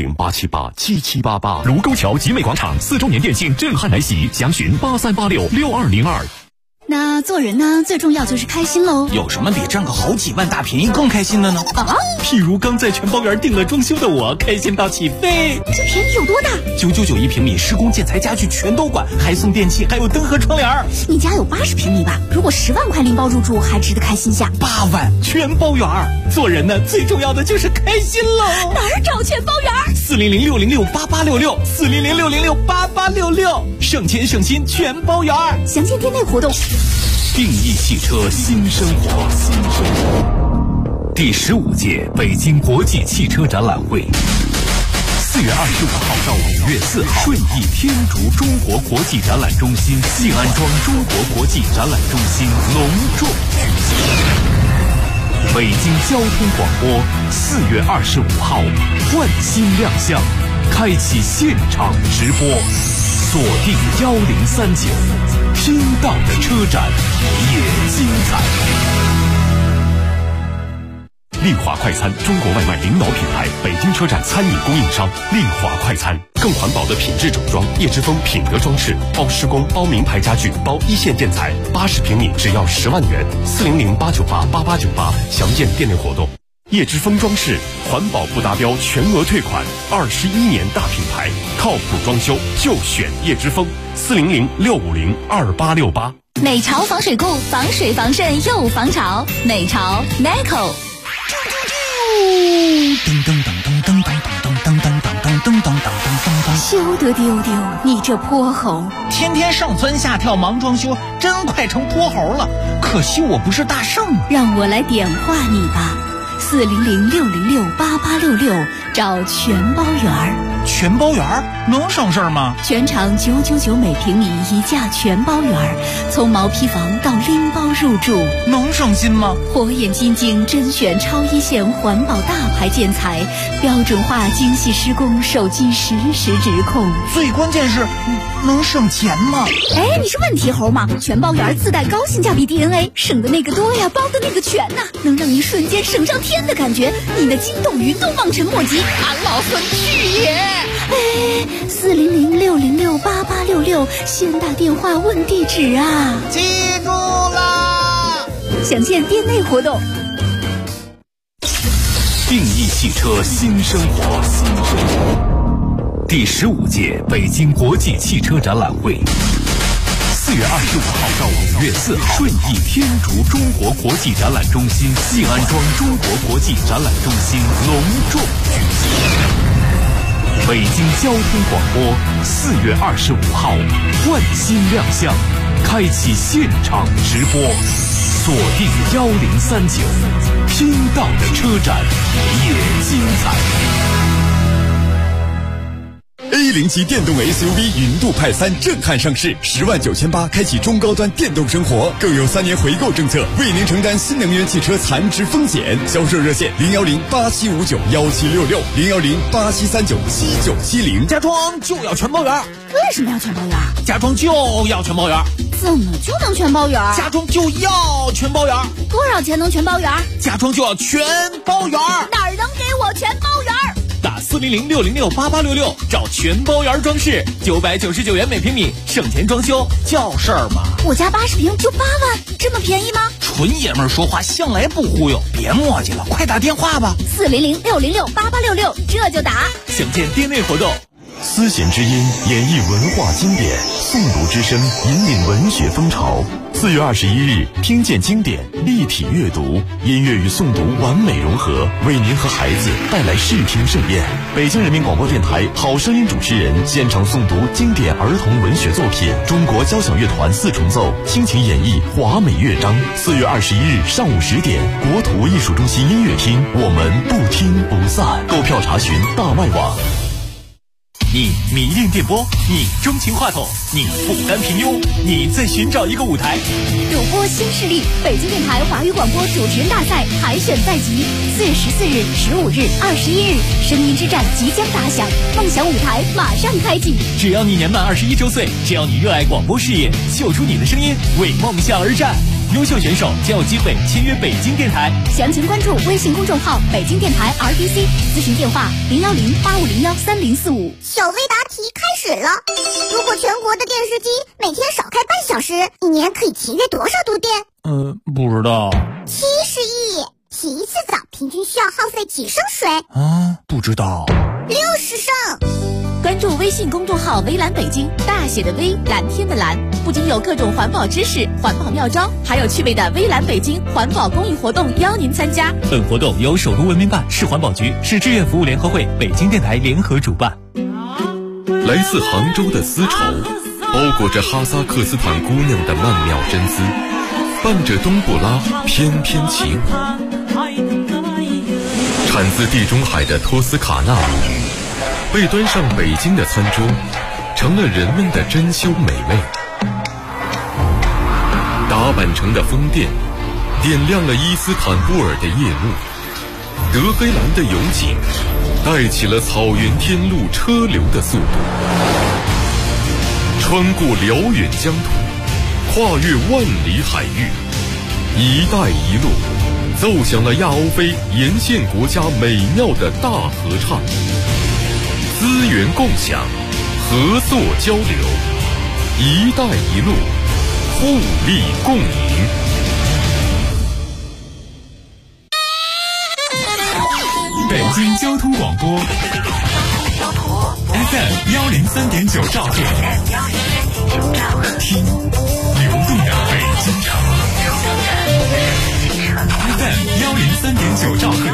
，400-878-7788。卢沟桥集美广场4周年店庆震撼来袭，详询8386-6202。 那做人呢，最重要就是开心喽。 有什么比赚个好几万大便宜更开心的呢？譬如刚在全包园订了装修的我，开心到起飞。 这便宜有多大 ？999一平米，施工建材家具全都管，还送电器，还有灯和窗帘。 你家有80平米吧？如果10万块拎包入住，还值得开心下。 8万全包园。做人呢，最重要的就是开心喽。 哪儿找全包园 ？400-606-8866，400-606-8866，省钱省心全包园。 详见店内活动。 定义汽车新生活，第15届北京国际汽车展览会，4月25号到5月4号，顺义天竺中国国际展览中心西安庄中国国际展览中心隆重举行。北京交通广播4月25号换新亮相，开启现场直播，锁定1039。听到的车展也精彩。 丽华快餐，中国外卖领导品牌，北京车站餐饮供应商。丽华快餐，更环保的品质整装，叶之峰品德装饰，包施工，包名牌家具，包一线建材，80平米只要10万元，400-898-8898，详见店内活动。叶之峰装饰，环保不达标全额退款，21年大品牌，靠谱装修就选叶之峰，400-650-2868。 美潮防水库，防水防渗又防潮。美潮 Nico。 噔噔噔噔噔噔噔噔噔噔噔噔噔噔噔。 羞得丢丢，你这泼猴！ 天天上蹿下跳忙装修，真快成泼猴了。可惜我不是大圣啊。 让我来点化你吧，400-606-8866，找全包圆儿。 全包圆儿能省事儿吗？ 全场999每平米一价全包圆儿，从毛坯房到拎包入住， 能省心吗？ 火眼金睛甄选超一线环保大牌建材，标准化精细施工，手机实时直控。 最关键是能省钱吗？ 哎，你是问题猴吗？全包圆自带高性价比 DNA， 省的那个多呀，包的那个全呐，能让你瞬间省上天的感觉，你的筋斗云都望尘莫及。俺老孙去也！哎，400-606-8866，先打电话问地址啊！ 记住啦！ 详见店内活动。 定义汽车新生活，第15届北京国际汽车展览会，4月25号到5月4号，顺义天竺中国国际展览中心信安庄中国国际展览中心隆重举行。北京交通广播4月25号换新亮相，开启现场直播，锁定1039，听到的车展也精彩。 A0级电动 SUV 云度派3震撼上市，10.980万开启中高端电动生活，更有3年回购政策，为您承担新能源汽车残值风险。销售热线010-8759-1766，010-8739-7970。 家装就要全包圆。 为什么要全包圆？ 家装就要全包圆。 怎么就能全包圆？ 家装就要全包圆。 多少钱能全包圆？ 家装就要全包圆。 哪儿能给我全包圆？ 打400-606-8866，找全包圆装饰，999元每平米，省钱装修叫事儿嘛。 我家80平就8万，这么便宜吗？ 纯爷们儿说话向来不忽悠，别磨叽了，快打电话吧。 400-606-8866，这就打。 详见店内活动。 丝弦之音演绎文化经典，诵读之声引领文学风潮。4月21日，听见经典，立体阅读，音乐与诵读完美融合，为您和孩子带来视听盛宴。北京人民广播电台好声音主持人现场诵读经典儿童文学作品，中国交响乐团4重奏倾情演绎华美乐章。4月21日上午10点，国土艺术中心音乐厅，我们不听不散。购票查询大麦网。 你迷恋电波，你钟情话筒，你不甘平庸，你在寻找一个舞台。 主播新势力，北京电台华语广播主持人大赛海选在即，4月14日、15日、21日，声音之战即将打响，梦想舞台马上开启。 只要你年满21周岁，只要你热爱广播事业，秀出你的声音，为梦想而战。优秀选手将有机会签约北京电台。 详情关注微信公众号北京电台 RDC， 咨询电话010-8501-3045。 小微答题开始了。如果全国的电视机每天少开半小时，一年可以节约多少度电？ 不知道。 70亿。洗一次澡平均需要耗费几升水？ 不知道。 60升。 关注微信公众号微蓝北京，大写的微，蓝天的蓝，不仅有各种环保知识、环保妙招，还有趣味的微蓝北京环保公益活动邀您参加。 本活动由首都文明办、市环保局、市志愿服务联合会、北京电台联合主办。 来自杭州的丝绸，包裹着哈萨克斯坦姑娘的曼妙真姿，伴着冬不拉翩翩起舞。产自地中海的托斯卡纳米被端上北京的餐桌，成了人们的珍馐美味。达坂城的风电点亮了伊斯坦布尔的夜幕，德黑兰的油井带起了草原天路车流的速度，穿过辽远疆土，跨越万里海域， 一带一路奏响了亚欧非沿线国家美妙的大合唱，资源共享，合作交流，一带一路，互利共赢。 北京交通广播 FM 103.9兆赫，听流动的北京城。FM 103.9兆赫，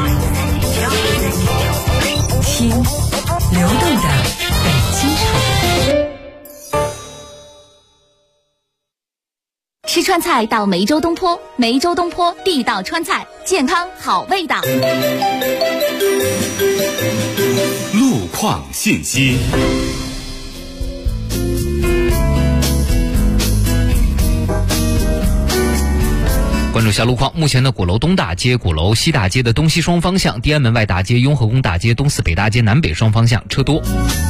听流动的北京城。 吃川菜到梅州东坡，梅州东坡地道川菜，健康好味道。 路况信息。 关注下路况，目前的鼓楼东大街、鼓楼西大街的东西双方向，地安门外大街、雍和宫大街东四北大街南北双方向车多。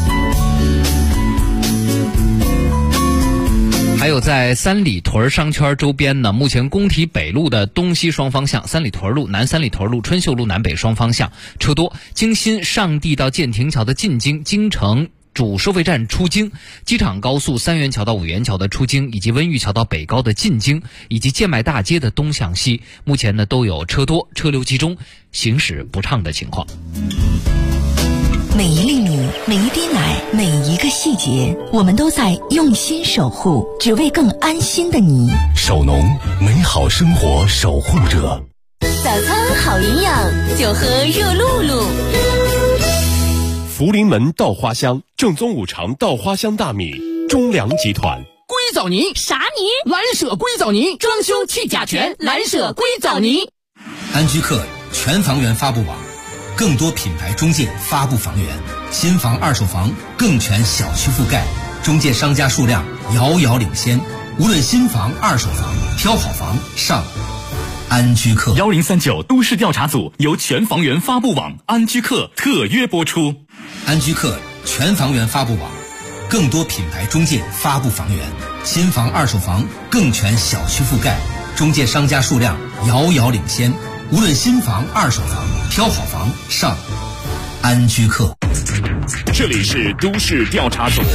还有在三里屯商圈周边呢，目前工体北路的东西双方向、三里屯路、南三里屯路、春秀路南北双方向车多。京新上地到建亭桥的进京、京城主收费站出京，机场高速三元桥到五元桥的出京，以及温榆桥到北高的进京，以及建迈大街的东向西，目前呢都有车多、车流集中、行驶不畅的情况。 每一粒米，每一滴奶，每一个细节，我们都在用心守护，只为更安心的你。 守农，美好生活守护者。 早餐好营养，就喝热露露。 福临门稻花香正宗五常稻花香大米，中粮集团。 硅藻泥啥泥？蓝舍硅藻泥，装修去甲醛，蓝舍硅藻泥。 安居客全房源发布网，更多品牌中介发布房源，新房二手房更全小区覆盖，中介商家数量遥遥领先。无论新房二手房，挑好房上安居客。 1039都市调查组由全房源发布网安居客特约播出。 安居客全房源发布网，更多品牌中介发布房源，新房二手房更全小区覆盖，中介商家数量遥遥领先。无论新房二手房，挑好房上安居客。 这里是都市调查组，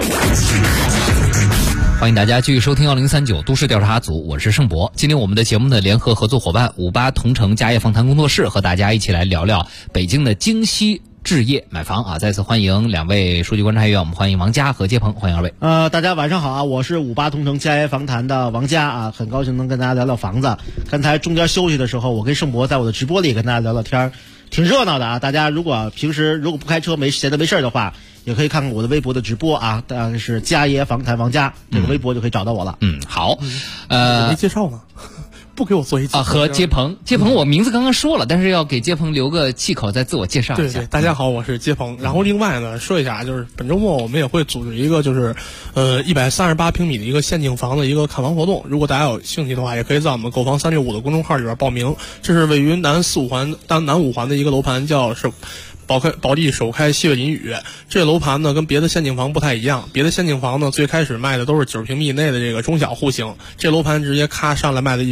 欢迎大家继续收听1039都市调查组，我是盛博。今天我们的节目的联合合作伙伴58同城家业访谈工作室和大家一起来聊聊北京的京西置业买房啊！再次欢迎两位数据观察员，我们欢迎王佳和接鹏，欢迎二位。 大家晚上好啊！我是58同城家业访谈的王佳啊，很高兴能跟大家聊聊房子。刚才中间休息的时候，我跟盛博在我的直播里跟大家聊聊天，挺热闹的啊！大家如果平时不开车闲着没事的话，也可以看看我的微博的直播啊，大概是家业访谈王佳，这个微博就可以找到我了。 好， 没介绍呢。不给我做一介绍和接鹏，我名字刚刚说了，但是要给接鹏留个气口，再自我介绍一下。 对，大家好，我是接鹏。然后另外呢，说一下，就是本周末我们也会组织一个138平米的一个限定房的一个看房活动。如果大家有兴趣的话，也可以在我们购房365的公众号里边报名。这是位于南5环的一个楼盘，叫是保利首开西悦林宇。这楼盘呢跟别的限定房不太一样，别的限定房呢最开始卖的都是90平米以内的这个中小户型，这楼盘直接咔上来卖的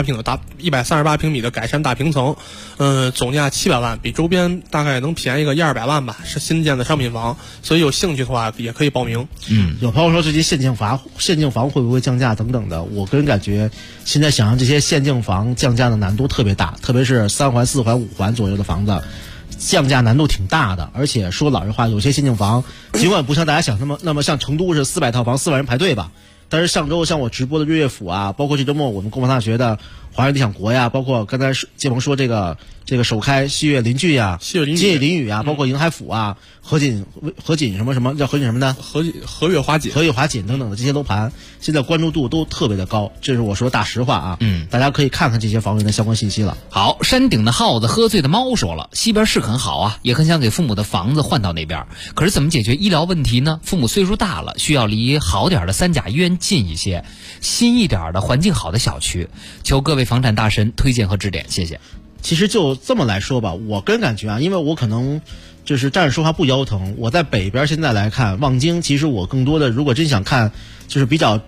138平米的改善大平层，总价700万，比周边大概能便宜个100-200万吧，是新建的商品房，所以有兴趣的话也可以报名。 有朋友说最近限定房会不会降价等等的，我个人感觉现在想让这些限定房降价的难度特别大，特别是3环、4环、5环左右的房子。降价难度挺大的，而且说老实话，有些限定房尽管不像大家想那么像成都是400套房4万人排队吧，但是上周像我直播的日月府啊，包括这周末我们工防大学的华人理想国呀，包括刚才接鹏说这个首开西悦林居呀、金野林宇啊，包括瀛海府啊、河锦什么叫河锦什么的和悦华锦等等的这些楼盘，现在关注度都特别的高，这是我说的大实话啊。大家可以看看这些房源的相关信息了。 好，山顶的耗子喝醉的猫说了，西边是很好啊，也很想给父母的房子换到那边，可是怎么解决医疗问题呢？父母岁数大了，需要离好点的3甲医院近一些，新一点的环境好的小区，求各位房产大神推荐和指点，谢谢。 其实就这么来说吧，我个人感觉啊，因为我可能就是站着说话不腰疼，我在北边现在来看望京，其实我更多的如果真想看就是比较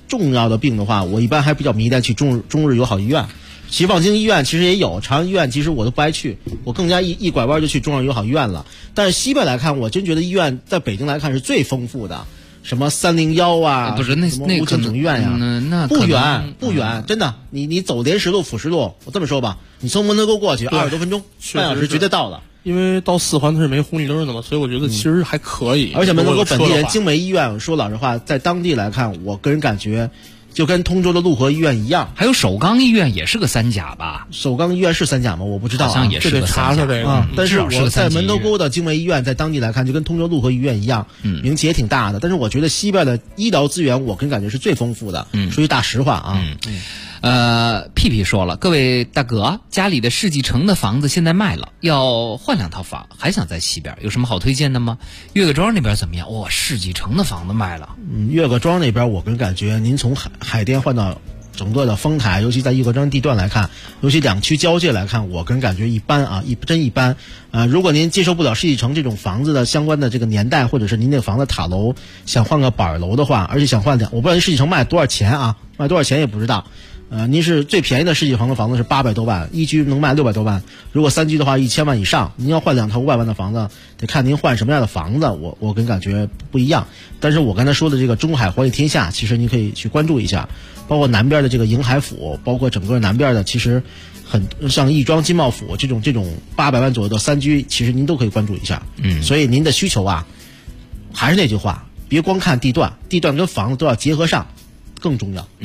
重要的病的话，我一般还比较迷恋去中日友好医院。其实望京医院其实也有，长安医院其实我都不爱去，我更加一拐弯就去中日友好医院了。但是西北来看，我真觉得医院在北京来看是最丰富的，什么301啊， 不是那武警总医院呀， 那不远，真的，你走莲石路、辅石路，我这么说吧，你从门头沟过去20多分钟，半小时绝对到了。 因为到4环它是没红绿灯的嘛，所以我觉得其实还可以。 而且门头沟本地人，京梅医院，说老实话，在当地来看，我个人感觉就跟通州的陆河医院一样。 还有首钢医院也是个3甲吧？ 首钢医院是3甲吗？我不知道， 好像也是个3甲啊。但是我在门头沟的京梅医院，在当地来看，就跟通州陆河医院一样，名气也挺大的。但是我觉得西边的医疗资源，我个人感觉是最丰富的。说句大实话啊。 屁屁说了，各位大哥，家里的世纪城的房子现在卖了，要换2套房，还想在西边，有什么好推荐的吗？岳各庄那边怎么样？哇，世纪城的房子卖了。 岳各庄那边，我个人感觉，您从海淀换到整个的丰台，尤其在岳各庄地段来看，尤其2区交界来看，我个人感觉一般啊，真一般。如果您接受不了世纪城这种房子的相关的这个年代，或者是您那个房子塔楼想换个板楼的话，而且想换我不知道世纪城卖多少钱啊，卖多少钱也不知道。您是最便宜的世纪城的房子是800多万，1居能卖600多万，如果3居的话1000万以上。您要换2套500万的房子，得看您换什么样的房子，我跟感觉不一样。但是我刚才说的这个中海环宇天下，其实您可以去关注一下，包括南边的这个瀛海府，包括整个南边的，其实像亦庄金茂府这种800万左右的3居，其实您都可以关注一下。所以您的需求啊，还是那句话，别光看地段跟房子都要结合上。更重要。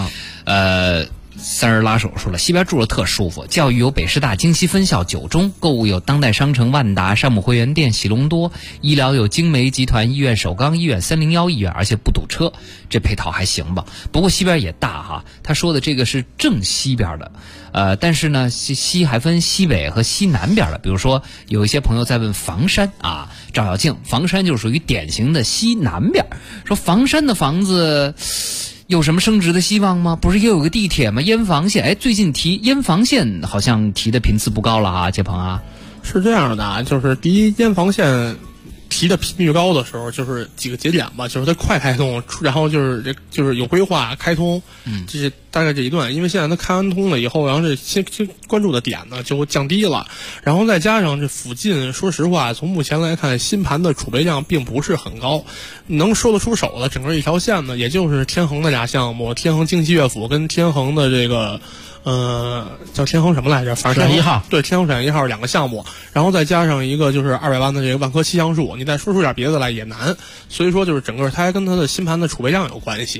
三儿拉手说了，西边住着特舒服，教育有北师大京西分校9中，购物有当代商城万达、山姆会员店、喜隆多，医疗有京梅集团医院、首钢医院、301医院，而且不堵车，这配套还行吧。不过西边也大哈，他说的这个是正西边的，但是呢西还分西北和西南边的。比如说有一些朋友在问房山啊，赵小静，房山就属于典型的西南边，说房山的房子有什么升值的希望吗？不是也有个地铁吗？燕房线，最近提燕房线好像提的频次不高了啊，杰鹏啊。 是这样的啊，就是第一，燕房线提的频率高的时候，就是几个节点吧，就是它快开通，然后就是有规划开通，这是大概这一段。因为现在它开完通了以后，然后这先关注的点呢就会降低了，然后再加上这附近，说实话，从目前来看，新盘的储备量并不是很高，能说得出手的整个一条线呢，也就是天恒的俩项目，天恒京西乐府跟天恒的这个。叫天恒什么来着？反正 1号， 对，天恒1号2个项目，然后再加上一个就是200万的这个万科7橡树，你再说出点别的来也难，所以说就是整个它还跟它的新盘的储备量有关系。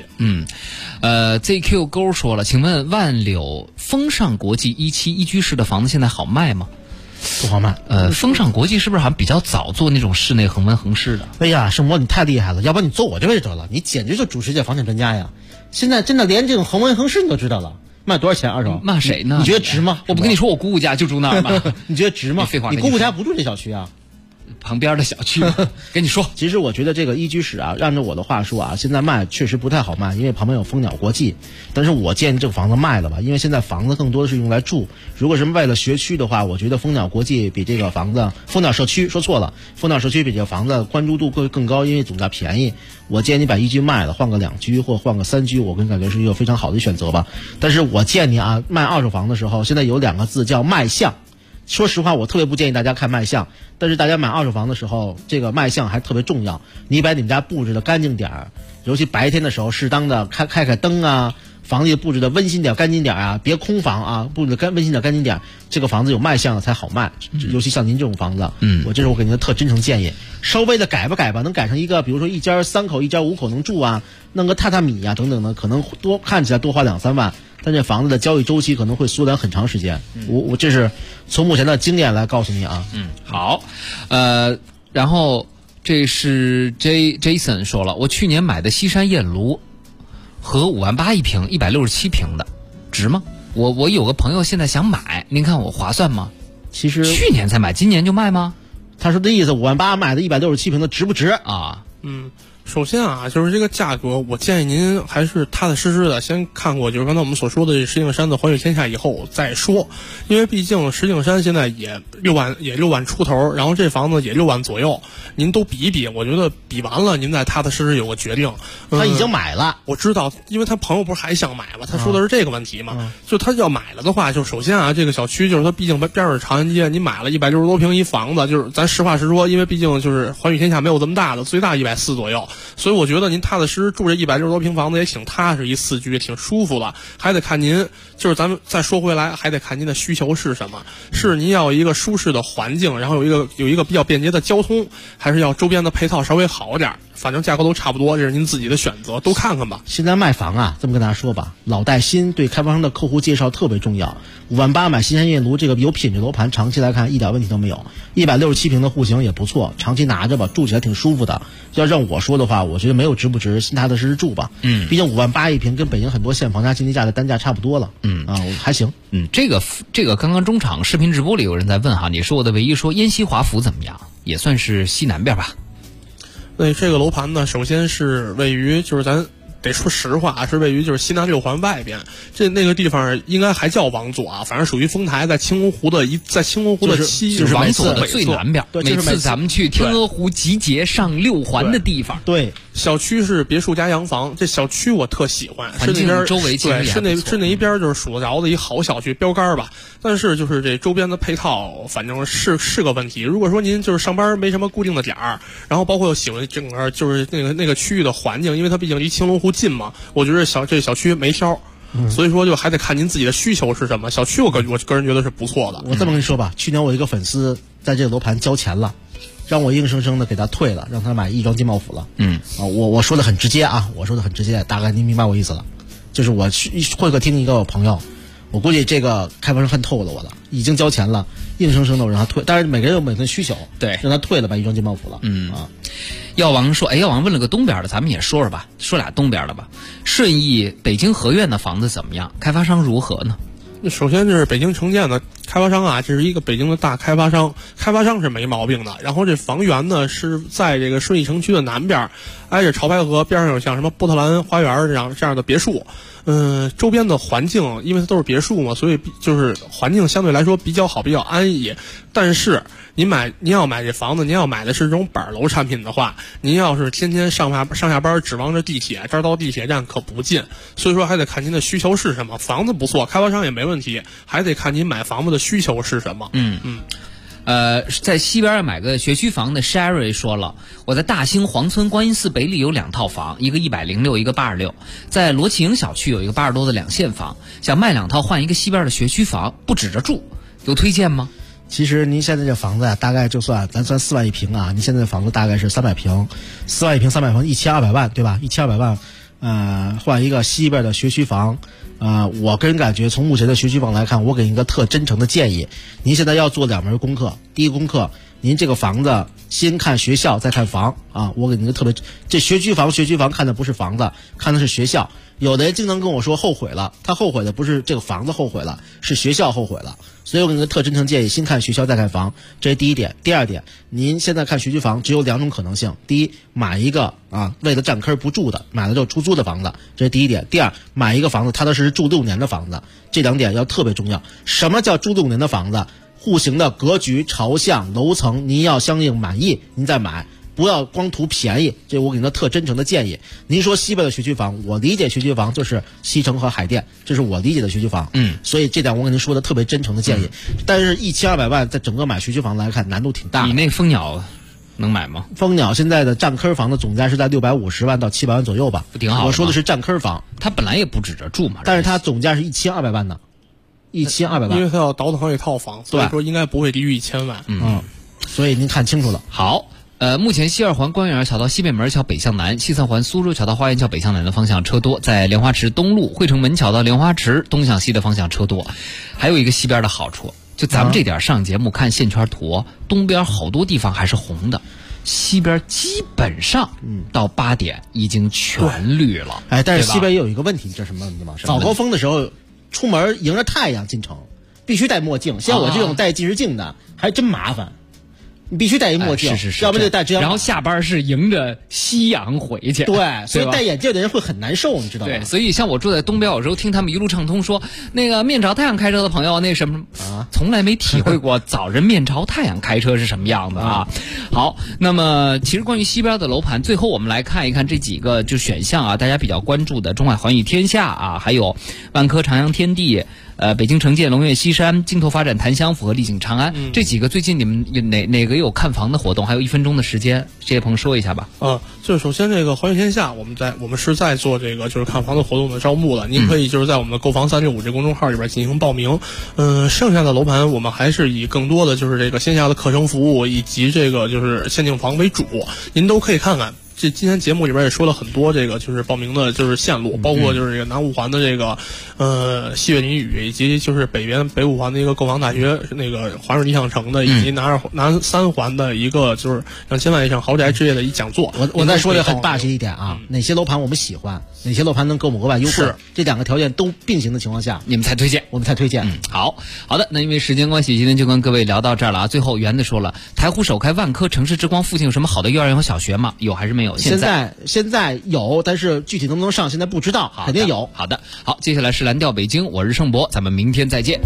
ZQ 勾说了，请问万柳丰尚国际1期1居室的房子现在好卖吗？ 不好卖。 丰尚国际是不是好像比较早做那种室内恒温恒湿的？ 哎呀，盛博你太厉害了，要不然你坐我这位得了，你简直就主世界房产专家呀！现在真的连这种恒温恒湿你都知道了。卖多少钱？2手？ 骂谁呢？ 你觉得值吗？ 我不跟你说，我姑姑家就住那儿吗？ 你觉得值吗？ 废话， 你姑姑家不住这小区啊？ 旁边的小区。跟你说， 其实我觉得这个1居室啊，按照我的话说啊，现在卖确实不太好卖，因为旁边有蜂鸟国际。但是我建议这个房子卖了吧，因为现在房子更多的是用来住。如果是为了学区的话，我觉得蜂鸟国际比这个房子，蜂鸟社区说错了，蜂鸟社区比这个房子关注度会更高，因为总价便宜。我建议你把1居卖了，换个2居或换个3居，我跟感觉是一个非常好的选择吧。但是我建议你啊，卖二手房的时候，现在有2个字叫卖相。说实话，我特别不建议大家看卖相，但是大家买二手房的时候，这个卖相还特别重要。你把你们家布置的干净点儿，尤其白天的时候，适当的开灯啊，房子布置的温馨点、干净点啊，别空房啊，布置的温馨点、干净点，这个房子有卖相的才好卖。尤其像您这种房子，这是我给您的特真诚建议。稍微的改吧，能改成一个，比如说1家3口、1家5口能住啊，弄个榻榻米啊等等的，可能看起来多花2-3万。但这房子的交易周期可能会缩短很长时间，我这是从目前的经验来告诉你啊。 好，然后这是 Jason 说了，我去年买的西山燕炉和58000一平，167平的，值吗？我有个朋友现在想买，您看我划算吗？ 其实去年才买，今年就卖吗？ 他说的意思，58000买的167平的值不值啊？ 首先啊，就是这个价格，我建议您还是踏踏实实的先看过，就是刚才我们所说的石景山的寰宇天下以后再说，因为毕竟石景山现在也6万出头，然后这房子也6万左右，您都比一比，我觉得比完了您再踏踏实实有个决定。 他已经买了， 我知道，因为他朋友不是还想买吗？他说的是这个问题嘛，就他要买了的话，就首先啊，这个小区就是他毕竟边上是长安街，你买了160多平一房子，就是咱实话实说，因为毕竟就是寰宇天下没有这么大的，最大140左右。所以我觉得您踏踏实实住这160多平房子也挺踏实，一4居也挺舒服的。还得看您，就是咱们再说回来，还得看您的需求是什么。是您要一个舒适的环境，然后有一个比较便捷的交通，还是要周边的配套稍微好点？反正价格都差不多，这是您自己的选择，都看看吧。 现在卖房啊，这么跟大家说吧，老带新，对开发商的客户介绍特别重要。5万8买新山燕庐这个有品质楼盘，长期来看一点问题都没有，167平的户型也不错，长期拿着吧，住起来挺舒服的。要让我说的话，我觉得没有值不值，心踏踏实实住吧。毕竟5万8一平跟北京很多现房价经济价的单价差不多了。还行。 这个刚刚中场视频直播里有人在问哈，你说我的唯一说燕西华府怎么样？也算是西南边吧。 对，这个楼盘呢，首先是位于，就是咱得说实话，是位于就是西南6环外边，那个地方应该还叫王佐啊，反正属于丰台，在清宫湖的西， 就是王佐的最南边。 对， 每次咱们去天鹅湖集结上6环的地方。 对， 小区是别墅加洋房，这小区我特喜欢， 环境周围对，是那一边就是数得着的一好小区标杆吧。但是就是这周边的配套，反正是个问题。如果说您就是上班没什么固定的点儿，然后包括又喜欢整个就是那个区域的环境，因为它毕竟离青龙湖近嘛，我觉得这小区没挑。所以说就还得看您自己的需求是什么。小区我个人觉得是不错的。 我这么跟你说吧，去年我一个粉丝在这个楼盘交钱了，让我硬生生的给他退了，让他买亦庄金茂府了。我说的很直接啊，大概您明白我意思了。就是我去会客厅一个朋友，我估计这个开发商恨透了我了，已经交钱了，硬生生的我让他退。但是每个人有每个人需求， 对， 让他退了，买亦庄金茂府了。 药王说，药王问了个东边的，咱们也说说吧，说俩东边的吧。顺义北京合院的房子怎么样？开发商如何呢？ 首先就是北京城建的开发商啊，这是一个北京的大开发商，开发商是没毛病的。然后这房源呢是在这个顺义城区的南边，挨着潮白河，边上有像什么波特兰花园这样的别墅。周边的环境因为它都是别墅嘛，所以就是环境相对来说比较好，比较安逸。但是您要买这房子，您要买的是这种板楼产品的话，您要是天天上下班指望着地铁，这儿到地铁站可不近。所以说还得看您的需求是什么。房子不错，开发商也没问题，还得看您买房子的需求是什么。 在西边买个学区房的 Sherry 说了，我在大兴黄村观音寺北里有2套房，一个106，一个86。在罗启营小区有一个80多的2现房，想卖2套换一个西边的学区房，不指着住，有推荐吗？ 其实您现在这房子啊，大概就算4万一平啊，您现在的房子大概是300平，4万一平300平，1200万对吧？1200万，换一个西边的学区房。我个人感觉从目前的学区房来看，我给您一个特真诚的建议，您现在要做2门功课。第一个功课，您这个房子先看学校再看房啊，我给您一个特别，这学区房看的不是房子，看的是学校。有的人经常跟我说后悔了，他后悔的不是这个房子后悔了，是学校后悔了。所以我给您个特真诚建议，先看学校再看房，这是第一点。第二点，您现在看学区房只有2种可能性：第一，买一个为了占坑不住的，买了就出租的房子，这是第一点；第二，买一个房子踏踏实实住6年的房子，这2点要特别重要。什么叫住6年的房子？户型的格局、朝向、楼层，您要相应满意，您再买。不要光图便宜，这我给您特真诚的建议。您说西边的学区房，我理解学区房就是西城和海淀，这是我理解的学区房。所以这点我跟您说的特别真诚的建议。但是1200万在整个买学区房来看难度挺大的。 你那蜂鸟能买吗？ 蜂鸟现在的占坑房的总价是在650万到700万左右吧， 不挺好？ 我说的是占坑房， 它本来也不指着住嘛， 但是它总价是1200万呢，1200万， 因为它要倒腾好几套房，所以说应该不会低于1000万。 所以您看清楚了。 好。目前西2环官园桥到西北门桥北向南，西3环苏州桥到花园桥北向南的方向车多，在莲花池东路汇成门桥到莲花池东向西的方向车多。还有一个西边的好处，就咱们这点上节目看线圈图，东边好多地方还是红的，西边基本上到8点已经全绿了。 但是西边也有一个问题，这是什么问题吗？早高峰的时候出门迎着太阳进城，必须戴墨镜，像我这种戴近视镜的还真麻烦。 你必须戴一墨镜， 是， 要不就戴遮阳。 然后下班是迎着夕阳回去。 对，所以戴眼镜的人会很难受，你知道吗？ 对，所以像我住在东边，有时候听他们一路畅通说，那个面朝太阳开车的朋友，那什么啊，从来没体会过早晨面朝太阳开车是什么样子啊。好，那么其实关于西边的楼盘，最后我们来看一看这几个就选项啊，大家比较关注的中海环宇天下啊，还有万科长阳天地。北京城建龙悦西山、京投发展檀香府和丽景长安，这几个最近你们哪个有看房的活动？还有1分钟的时间，这些朋友说一下吧。 就是首先这个环宇天下，我们是在做这个就是看房的活动的招募了，您可以就是在我们的购房365这公众号里边进行报名。剩下的楼盘我们还是以更多的就是这个线下的课程服务以及这个就是限定房为主，您都可以看看。这今天节目里边也说了很多这个就是报名的就是线路，包括就是这个南五环的这个西岳林宇，以及就是北五环的一个购房大学那个华润理想城的，以及南3环的一个就是2000万以上豪宅之夜的一讲座。 我再说一个很霸气一点啊，哪些楼盘我们喜欢，哪些楼盘能给我们额外优惠，这2个条件都并行的情况下， 你们才推荐， 我们才推荐。 好的，那因为时间关系，今天就跟各位聊到这儿了啊。最后圆子说了，台湖首开万科城市之光附近有什么好的幼儿园和小学吗？有还是没有？ 现在有，但是具体能不能上现在不知道，肯定有。 好的，好，接下来是蓝调北京，我是盛博，咱们明天再见。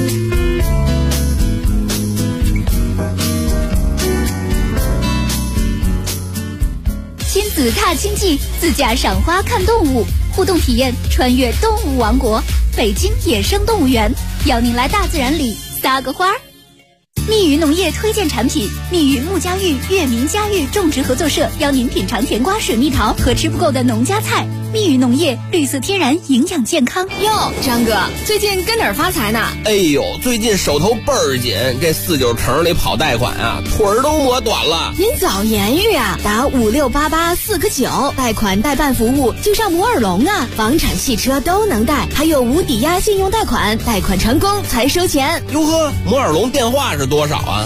亲子踏青记，自驾赏花看动物，互动体验穿越动物王国，北京野生动物园，邀您来大自然里撒个花儿。密语农业推荐产品，密语木家峪月明家峪种植合作社邀您品尝甜瓜、水蜜桃和吃不够的农家菜。密语农业，绿色天然，营养健康。 哟，张哥，最近跟哪儿发财呢？ 哎呦，最近手头倍儿紧，这49城里跑贷款啊，腿儿都磨短了。 您早言语啊，打56884个9，贷款代办服务就上摩尔龙啊，房产、汽车都能贷，还有无抵押信用贷款，贷款成功才收钱。 哟呵，摩尔龙电话是多少啊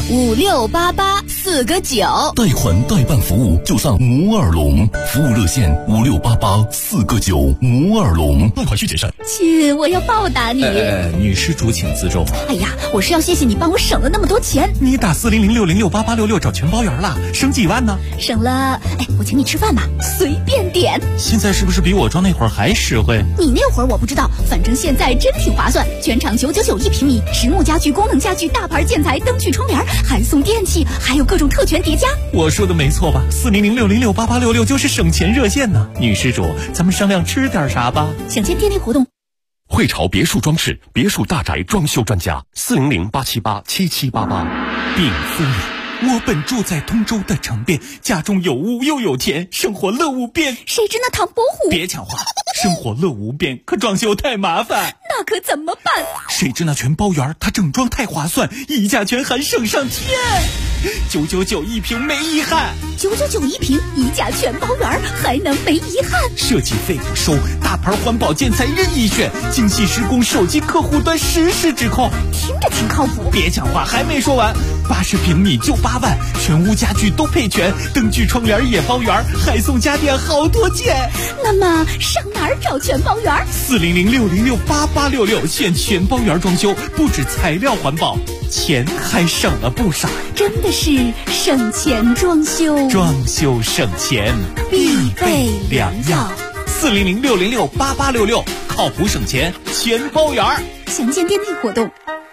？56884个9， 贷款代办服务就上摩尔龙，服务热线56884个9，摩尔龙，贷款需谨慎。 亲，我要报答你。 女施主请自重。 哎呀，我是要谢谢你帮我省了那么多钱。 你打4006068866找全包圆了，省几万呢？ 省了，我请你吃饭吧，随便点。 现在是不是比我装那会儿还实惠？ 你那会儿我不知道，反正现在真挺划算，全场999一平米，实木家具、功能家具、大牌建材、灯具、窗帘，还送电器，还有各种特权叠加。 我说的没错吧？4006068866就是省钱热线呢。女施主，咱们商量吃点啥吧？ 享签电力活动。 汇潮别墅装饰，别墅大宅装修专家，400-878-7788。 禀夫人，我本住在通州的城边，家中有屋又有田，生活乐无边。 谁知那唐伯虎？ 别抢话，生活乐无边，可装修太麻烦。 那可怎么办？ 谁知那全包圆，它整装太划算，溢价权还省上天。999一平没遗憾 ，999一平，溢价全包圆，还能没遗憾？ 设计费不收，大牌环保建材任意选，精细施工，手机客户端实时指控， 听着挺靠谱。 别讲话，还没说完，80平米就8万，全屋家具都配全，灯具窗帘也包圆，还送家电好多件。 那么上哪儿找全包圆 ？40006068866，现全包圆装修，不止材料环保，钱还省了不少。 真的是省钱装修， 装修省钱必备良药。 40006068866，靠谱省钱全包圆。 详见电力活动。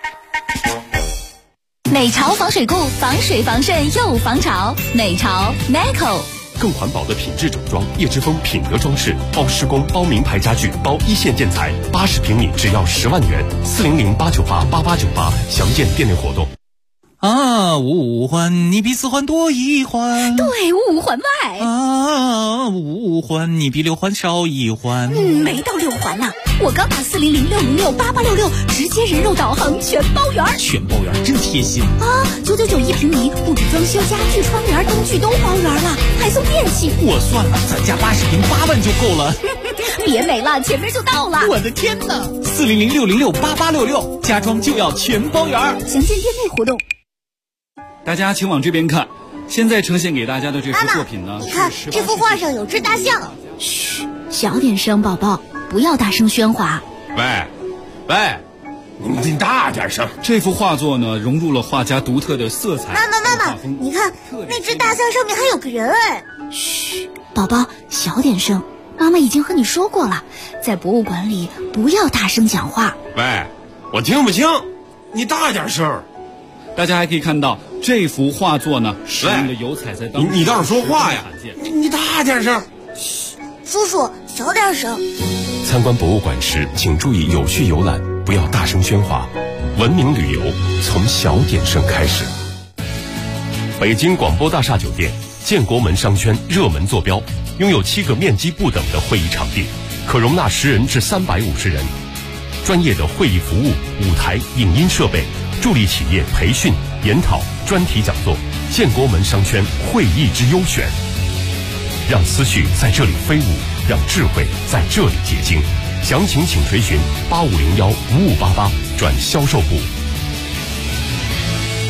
美潮防水固，防水防渗又防潮。美潮 Neco。 更环保的品质整装，叶之峰品德装饰，包施工、包名牌家具、包一线建材，80平米只要10万元。400-898-8898，详见店内活动。 啊，五环你比4环多1环， 对，5环外。 啊，5环你比6环少1环。 没到6环呢。我刚打40006068866，直接人肉导航全包圆。 全包圆真贴心啊！999一平米，不止装修、家具、窗帘、灯具都包圆了，还送电器。 我算了，咱家80平8万就够了。 别美了，前面就到了。 我的天哪！40006068866，家装就要全包圆。 详见店内活动。 大家请往这边看，现在呈现给大家的这幅作品呢， 你看这幅画上有只大象。 嘘，小点声，宝宝，不要大声喧哗。 喂， 你大点声。 这幅画作呢，融入了画家独特的色彩。 妈妈，你看那只大象上面还有个人哎。 嘘，宝宝，小点声。妈妈已经和你说过了，在博物馆里不要大声讲话。 喂，我听不清，你大点声。 大家还可以看到这幅画作呢，使用的油彩在当中你倒是说话呀！你大点声。 嘘，叔叔小点声。 参观博物馆时，请注意有序游览，不要大声喧哗。文明旅游从小点声开始。北京广播大厦酒店建国门商圈热门坐标，拥有7个面积不等的会议场地，可容纳10人至350人。专业的会议服务、舞台、影音设备，助力企业培训、研讨、专题讲座。建国门商圈会议之优选，让思绪在这里飞舞，让智慧在这里结晶。详情请垂询85015588转销售部。